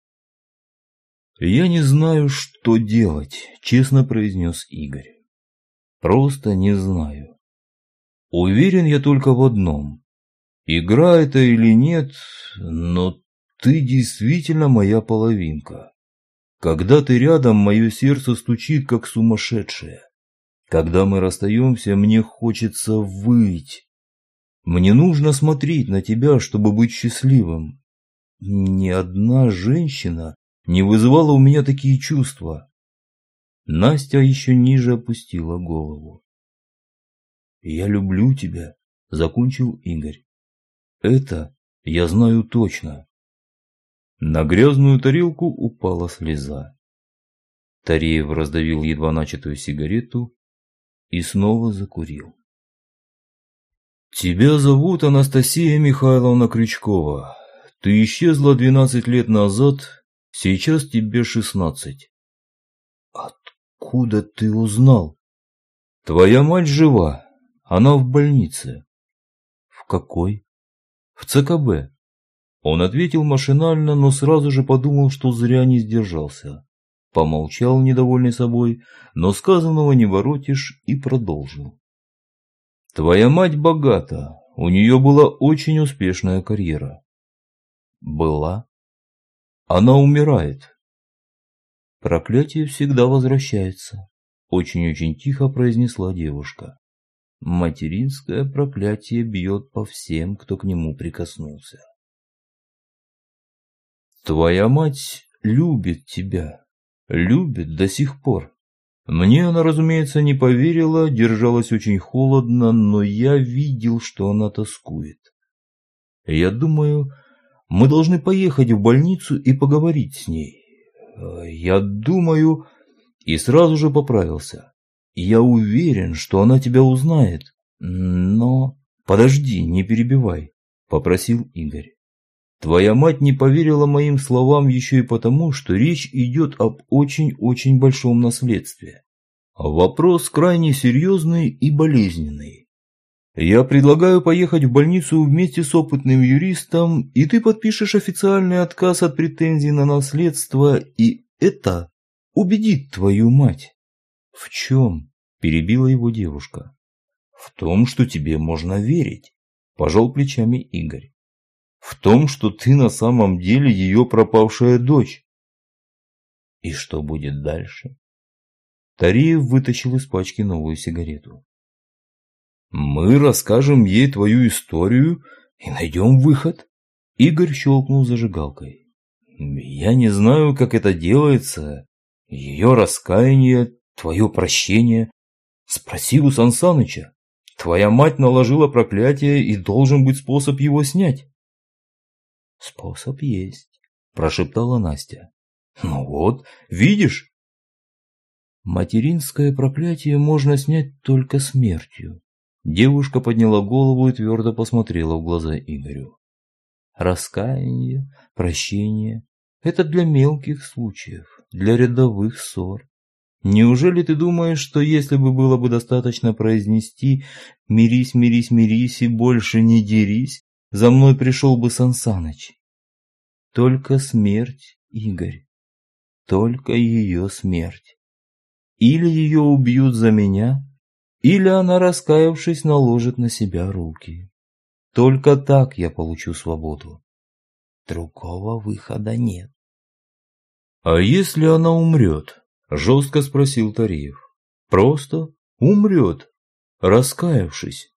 «Я не знаю, что делать», — честно произнес Игорь. «Просто не знаю. Уверен я только в одном. Игра это или нет, но ты действительно моя половинка. Когда ты рядом, мое сердце стучит, как сумасшедшее. Когда мы расстаемся, мне хочется выть. Мне нужно смотреть на тебя, чтобы быть счастливым. Ни одна женщина не вызывала у меня такие чувства». Настя еще ниже опустила голову. «Я люблю тебя», — закончил Игорь. «Это я знаю точно». На грязную тарелку упала слеза. Тареев раздавил едва начатую сигарету и снова закурил. «Тебя зовут Анастасия Михайловна Крючкова. Ты исчезла 12 лет назад, сейчас тебе 16. Откуда ты узнал? Твоя мать жива, она в больнице». «В какой?» «В ЦКБ». Он ответил машинально, но сразу же подумал, что зря не сдержался. Помолчал, недовольный собой, но сказанного не воротишь, и продолжил. «Твоя мать богата, у нее была очень успешная карьера». «Была?» «Она умирает». «Проклятие всегда возвращается», — очень-очень тихо произнесла девушка. «Материнское проклятие бьет по всем, кто к нему прикоснулся». «Твоя мать любит тебя, любит до сих пор. Мне она, разумеется, не поверила, держалась очень холодно, но я видел, что она тоскует. Я думаю, мы должны поехать в больницу и поговорить с ней. Я думаю, и сразу же поправился. Я уверен, что она тебя узнает, но... Подожди, не перебивай, попросил Игорь. Твоя мать не поверила моим словам еще и потому, что речь идет об очень-очень большом наследстве. Вопрос крайне серьезный и болезненный. Я предлагаю поехать в больницу вместе с опытным юристом, и ты подпишешь официальный отказ от претензий на наследство, и это убедит твою мать. В чем? Перебила его девушка. В том, что тебе можно верить, пожал плечами Игорь. В том, что ты на самом деле ее пропавшая дочь. И что будет дальше? Тареев вытащил из пачки новую сигарету. Мы расскажем ей твою историю и найдем выход. Игорь щелкнул зажигалкой. Я не знаю, как это делается. Ее раскаяние, твое прощение. Спроси у Сан Саныча. Твоя мать наложила проклятие, и должен быть способ его снять. Способ есть, прошептала Настя. Ну вот, видишь? Материнское проклятие можно снять только смертью. Девушка подняла голову и твердо посмотрела в глаза Игорю. Раскаяние, прощение – это для мелких случаев, для рядовых ссор. Неужели ты думаешь, что если бы было бы достаточно произнести «мирись, мирись, мирись и больше не дерись», за мной пришел бы Сан Саныч? Только смерть, Игорь, только ее смерть. Или ее убьют за меня, или она, раскаявшись, наложит на себя руки. Только так я получу свободу. Другого выхода нет. А если она умрет? Жестко спросил Тареев. Просто умрет, раскаявшись.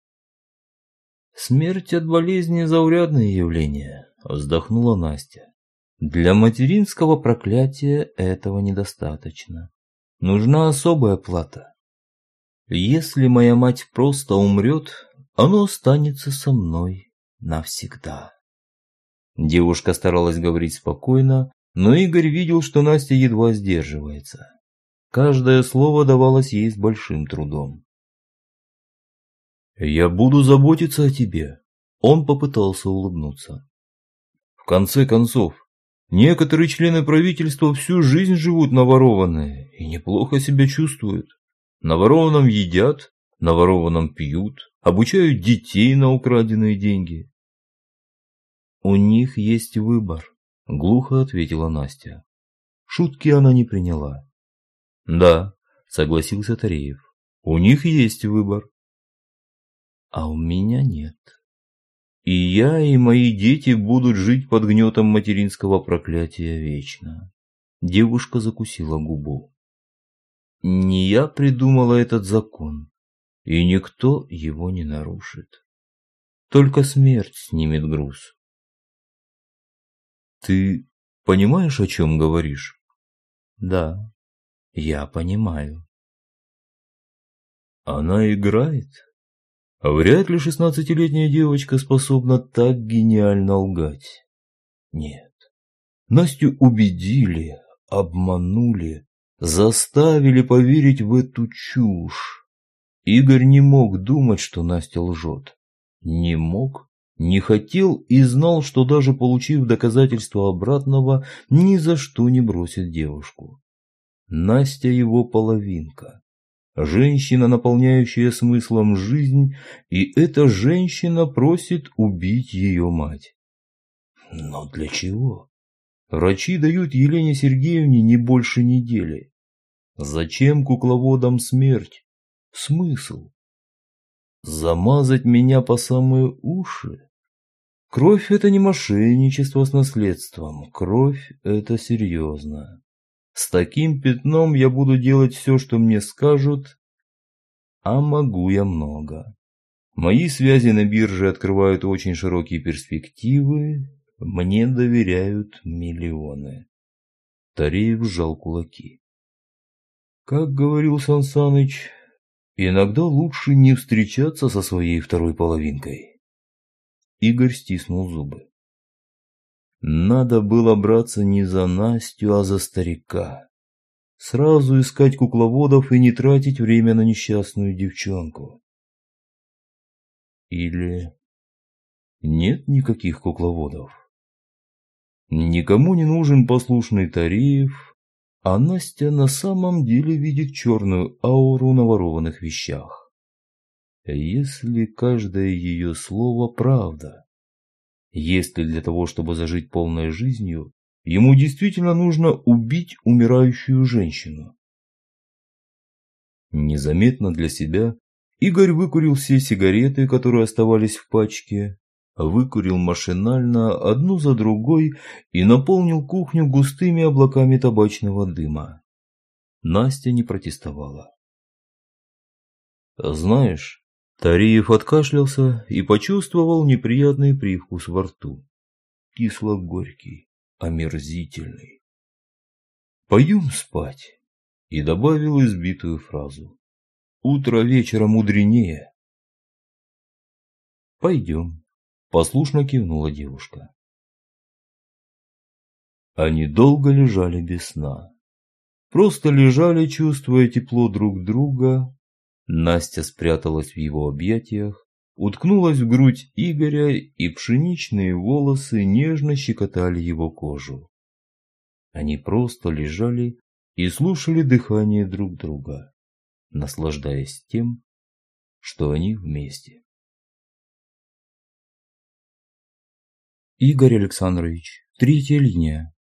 Смерть от болезни заурядное явление, вздохнула Настя. Для материнского проклятия этого недостаточно. Нужна особая плата. Если моя мать просто умрет, оно останется со мной навсегда. Девушка старалась говорить спокойно, но Игорь видел, что Настя едва сдерживается. Каждое слово давалось ей с большим трудом. «Я буду заботиться о тебе», – он попытался улыбнуться. «В конце концов, некоторые члены правительства всю жизнь живут наворованные и неплохо себя чувствуют. На ворованном едят, на ворованном пьют, обучают детей на украденные деньги». «У них есть выбор», – глухо ответила Настя. Шутки она не приняла. «Да», – согласился Тареев, – «у них есть выбор». «А у меня нет. И я, и мои дети будут жить под гнетом материнского проклятия вечно». Девушка закусила губу. «Не я придумала этот закон, и никто его не нарушит. Только смерть снимет груз». «Ты понимаешь, о чем говоришь?» «Да, я понимаю». «Она играет? Вряд ли 16-летняя девочка способна так гениально лгать. Нет, Настю убедили, обманули, заставили поверить в эту чушь. Игорь не мог думать, что Настя лжет. Не мог, не хотел и знал, что даже получив доказательства обратного, ни за что не бросит девушку. Настя его половинка. Женщина, наполняющая смыслом жизнь, и эта женщина просит убить ее мать. Но для чего? Врачи дают Елене Сергеевне не больше недели. Зачем кукловодам смерть? Смысл? Замазать меня по самые уши? Кровь – это не мошенничество с наследством. Кровь – это серьезно. С таким пятном я буду делать все, что мне скажут, а могу я много. Мои связи на бирже открывают очень широкие перспективы, мне доверяют миллионы. Тареев сжал кулаки. Как говорил Сан Саныч, иногда лучше не встречаться со своей второй половинкой. Игорь стиснул зубы. Надо было браться не за Настю, а за старика. Сразу искать кукловодов и не тратить время на несчастную девчонку. Или нет никаких кукловодов? Никому не нужен послушный Тариев, а Настя на самом деле видит черную ауру на ворованных вещах. Если каждое ее слово правда, если для того, чтобы зажить полной жизнью, ему действительно нужно убить умирающую женщину. Незаметно для себя Игорь выкурил все сигареты, которые оставались в пачке, выкурил машинально одну за другой и наполнил кухню густыми облаками табачного дыма. Настя не протестовала. «Знаешь...» Тариев откашлялся и почувствовал неприятный привкус во рту. Кисло-горький, омерзительный. «Пойдем спать», и добавил избитую фразу. «Утро вечера мудренее». «Пойдем», — послушно кивнула девушка. Они долго лежали без сна. Просто лежали, чувствуя тепло друг друга. Настя спряталась в его объятиях, уткнулась в грудь Игоря, и пшеничные волосы нежно щекотали его кожу. Они просто лежали и слушали дыхание друг друга, наслаждаясь тем, что они вместе. Игорь Александрович, 3-я линия.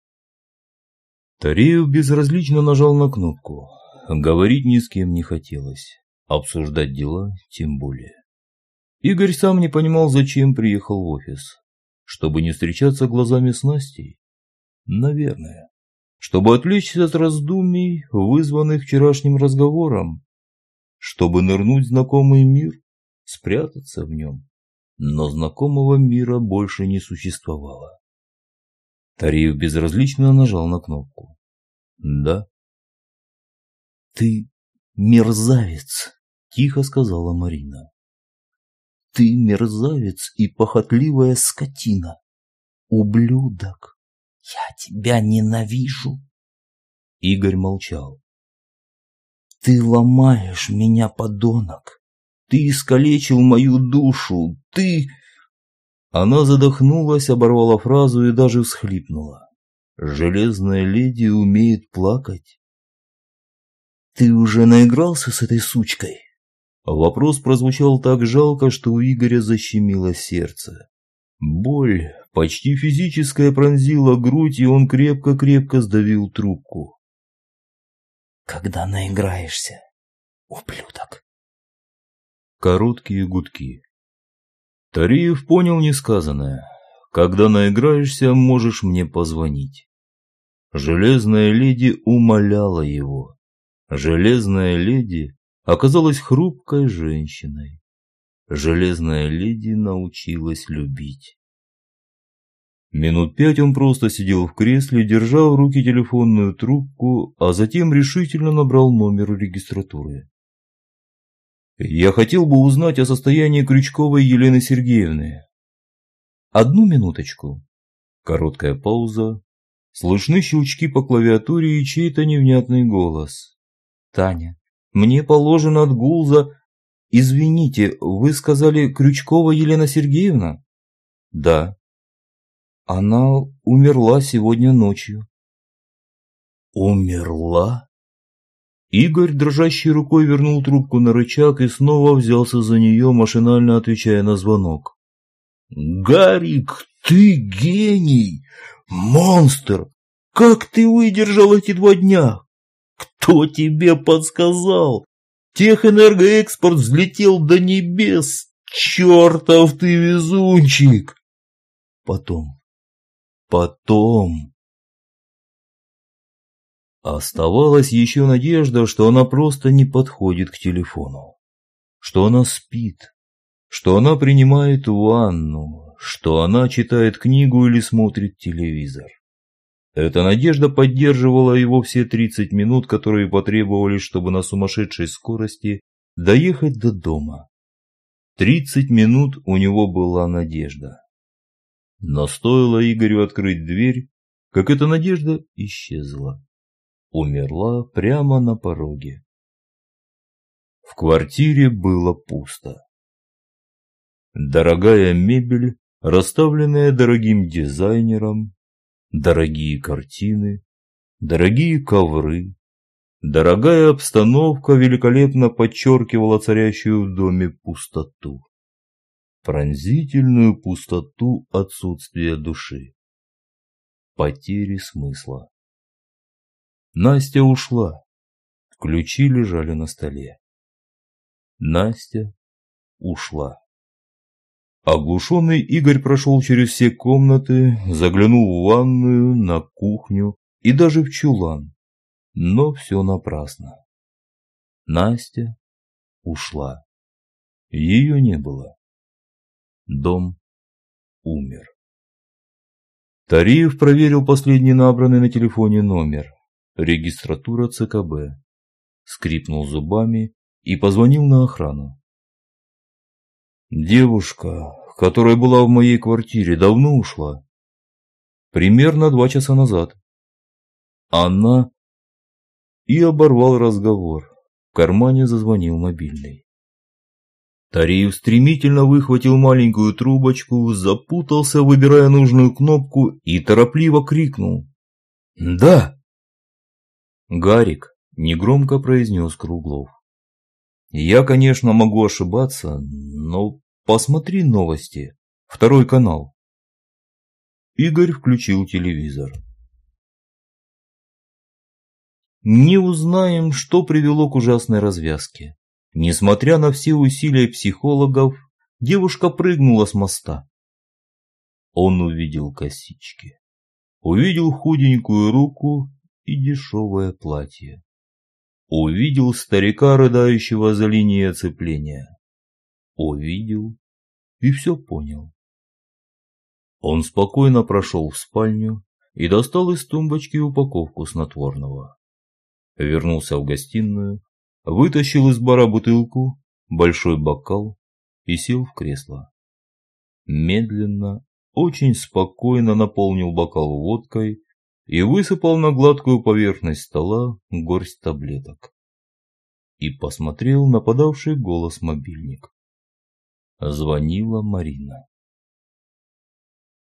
Тариев безразлично нажал на кнопку. Говорить ни с кем не хотелось, обсуждать дела тем более. Игорь сам не понимал, зачем приехал в офис. Чтобы не встречаться глазами с Настей? Наверное. Чтобы отвлечься от раздумий, вызванных вчерашним разговором. Чтобы нырнуть в знакомый мир, спрятаться в нем. Но знакомого мира больше не существовало. Тариев безразлично нажал на кнопку. «Да». «Ты мерзавец», — тихо сказала Марина. «Ты мерзавец и похотливая скотина. Ублюдок. Я тебя ненавижу». Игорь молчал. «Ты ломаешь меня, подонок. Ты искалечил мою душу. Ты...» Она задохнулась, оборвала фразу и даже всхлипнула. «Железная леди умеет плакать». «Ты уже наигрался с этой сучкой?» Вопрос прозвучал так жалко, что у Игоря защемило сердце. Боль, почти физическая, пронзила грудь, и он крепко-крепко сдавил трубку. «Когда наиграешься, ублюдок?» Короткие гудки. Тариев понял несказанное. «Когда наиграешься, можешь мне позвонить». Железная леди умоляла его. Железная леди оказалась хрупкой женщиной. Железная леди научилась любить. Минут 5 он просто сидел в кресле, держа в руки телефонную трубку, а затем решительно набрал номер регистратуры. «Я хотел бы узнать о состоянии Крючковой Елены Сергеевны». «Одну минуточку». Короткая пауза. Слышны щелчки по клавиатуре и чей-то невнятный голос. «Таня, мне положено отгул за...» «Извините, вы сказали, Крючкова Елена Сергеевна?» «Да». «Она умерла сегодня ночью». «Умерла?» Игорь дрожащей рукой вернул трубку на рычаг и снова взялся за нее, машинально отвечая на звонок. «Гарик, ты гений! Монстр! Как ты выдержал эти 2 дня? Кто тебе подсказал? Техэнергоэкспорт взлетел до небес! Чертов ты везунчик!» Потом. Оставалась еще надежда, что она просто не подходит к телефону, что она спит, что она принимает ванну, что она читает книгу или смотрит телевизор. Эта надежда поддерживала его все 30 минут, которые потребовались, чтобы на сумасшедшей скорости доехать до дома. 30 минут у него была надежда. Но стоило Игорю открыть дверь, как эта надежда исчезла. Умерла прямо на пороге. В квартире было пусто. Дорогая мебель, расставленная дорогим дизайнером, дорогие картины, дорогие ковры, дорогая обстановка великолепно подчеркивала царящую в доме пустоту. Пронзительную пустоту отсутствия души. Потери смысла. Настя ушла. Ключи лежали на столе. Настя ушла. Оглушенный Игорь прошел через все комнаты, заглянул в ванную, на кухню и даже в чулан. Но все напрасно. Настя ушла. Ее не было. Дом умер. Тариев проверил последний набранный на телефоне номер. Регистратура ЦКБ. Скрипнул зубами и позвонил на охрану. Девушка, которая была в моей квартире, давно ушла. Примерно 2 часа назад. Она... И оборвал разговор. В кармане зазвонил мобильный. Тариев стремительно выхватил маленькую трубочку, запутался, выбирая нужную кнопку, и торопливо крикнул. «Да!» «Гарик», – негромко произнес Круглов. «Я, конечно, могу ошибаться, но посмотри новости. 2 канал». Игорь включил телевизор. Не узнаем, что привело к ужасной развязке. Несмотря на все усилия психологов, девушка прыгнула с моста. Он увидел косички, увидел худенькую руку и дешевое платье. Увидел старика, рыдающего за линией оцепления. Увидел и все понял. Он спокойно прошел в спальню и достал из тумбочки упаковку снотворного. Вернулся в гостиную, вытащил из бара бутылку, большой бокал и сел в кресло. Медленно, очень спокойно наполнил бокал водкой и высыпал на гладкую поверхность стола горсть таблеток. И посмотрел на подавший голос мобильник. Звонила Марина.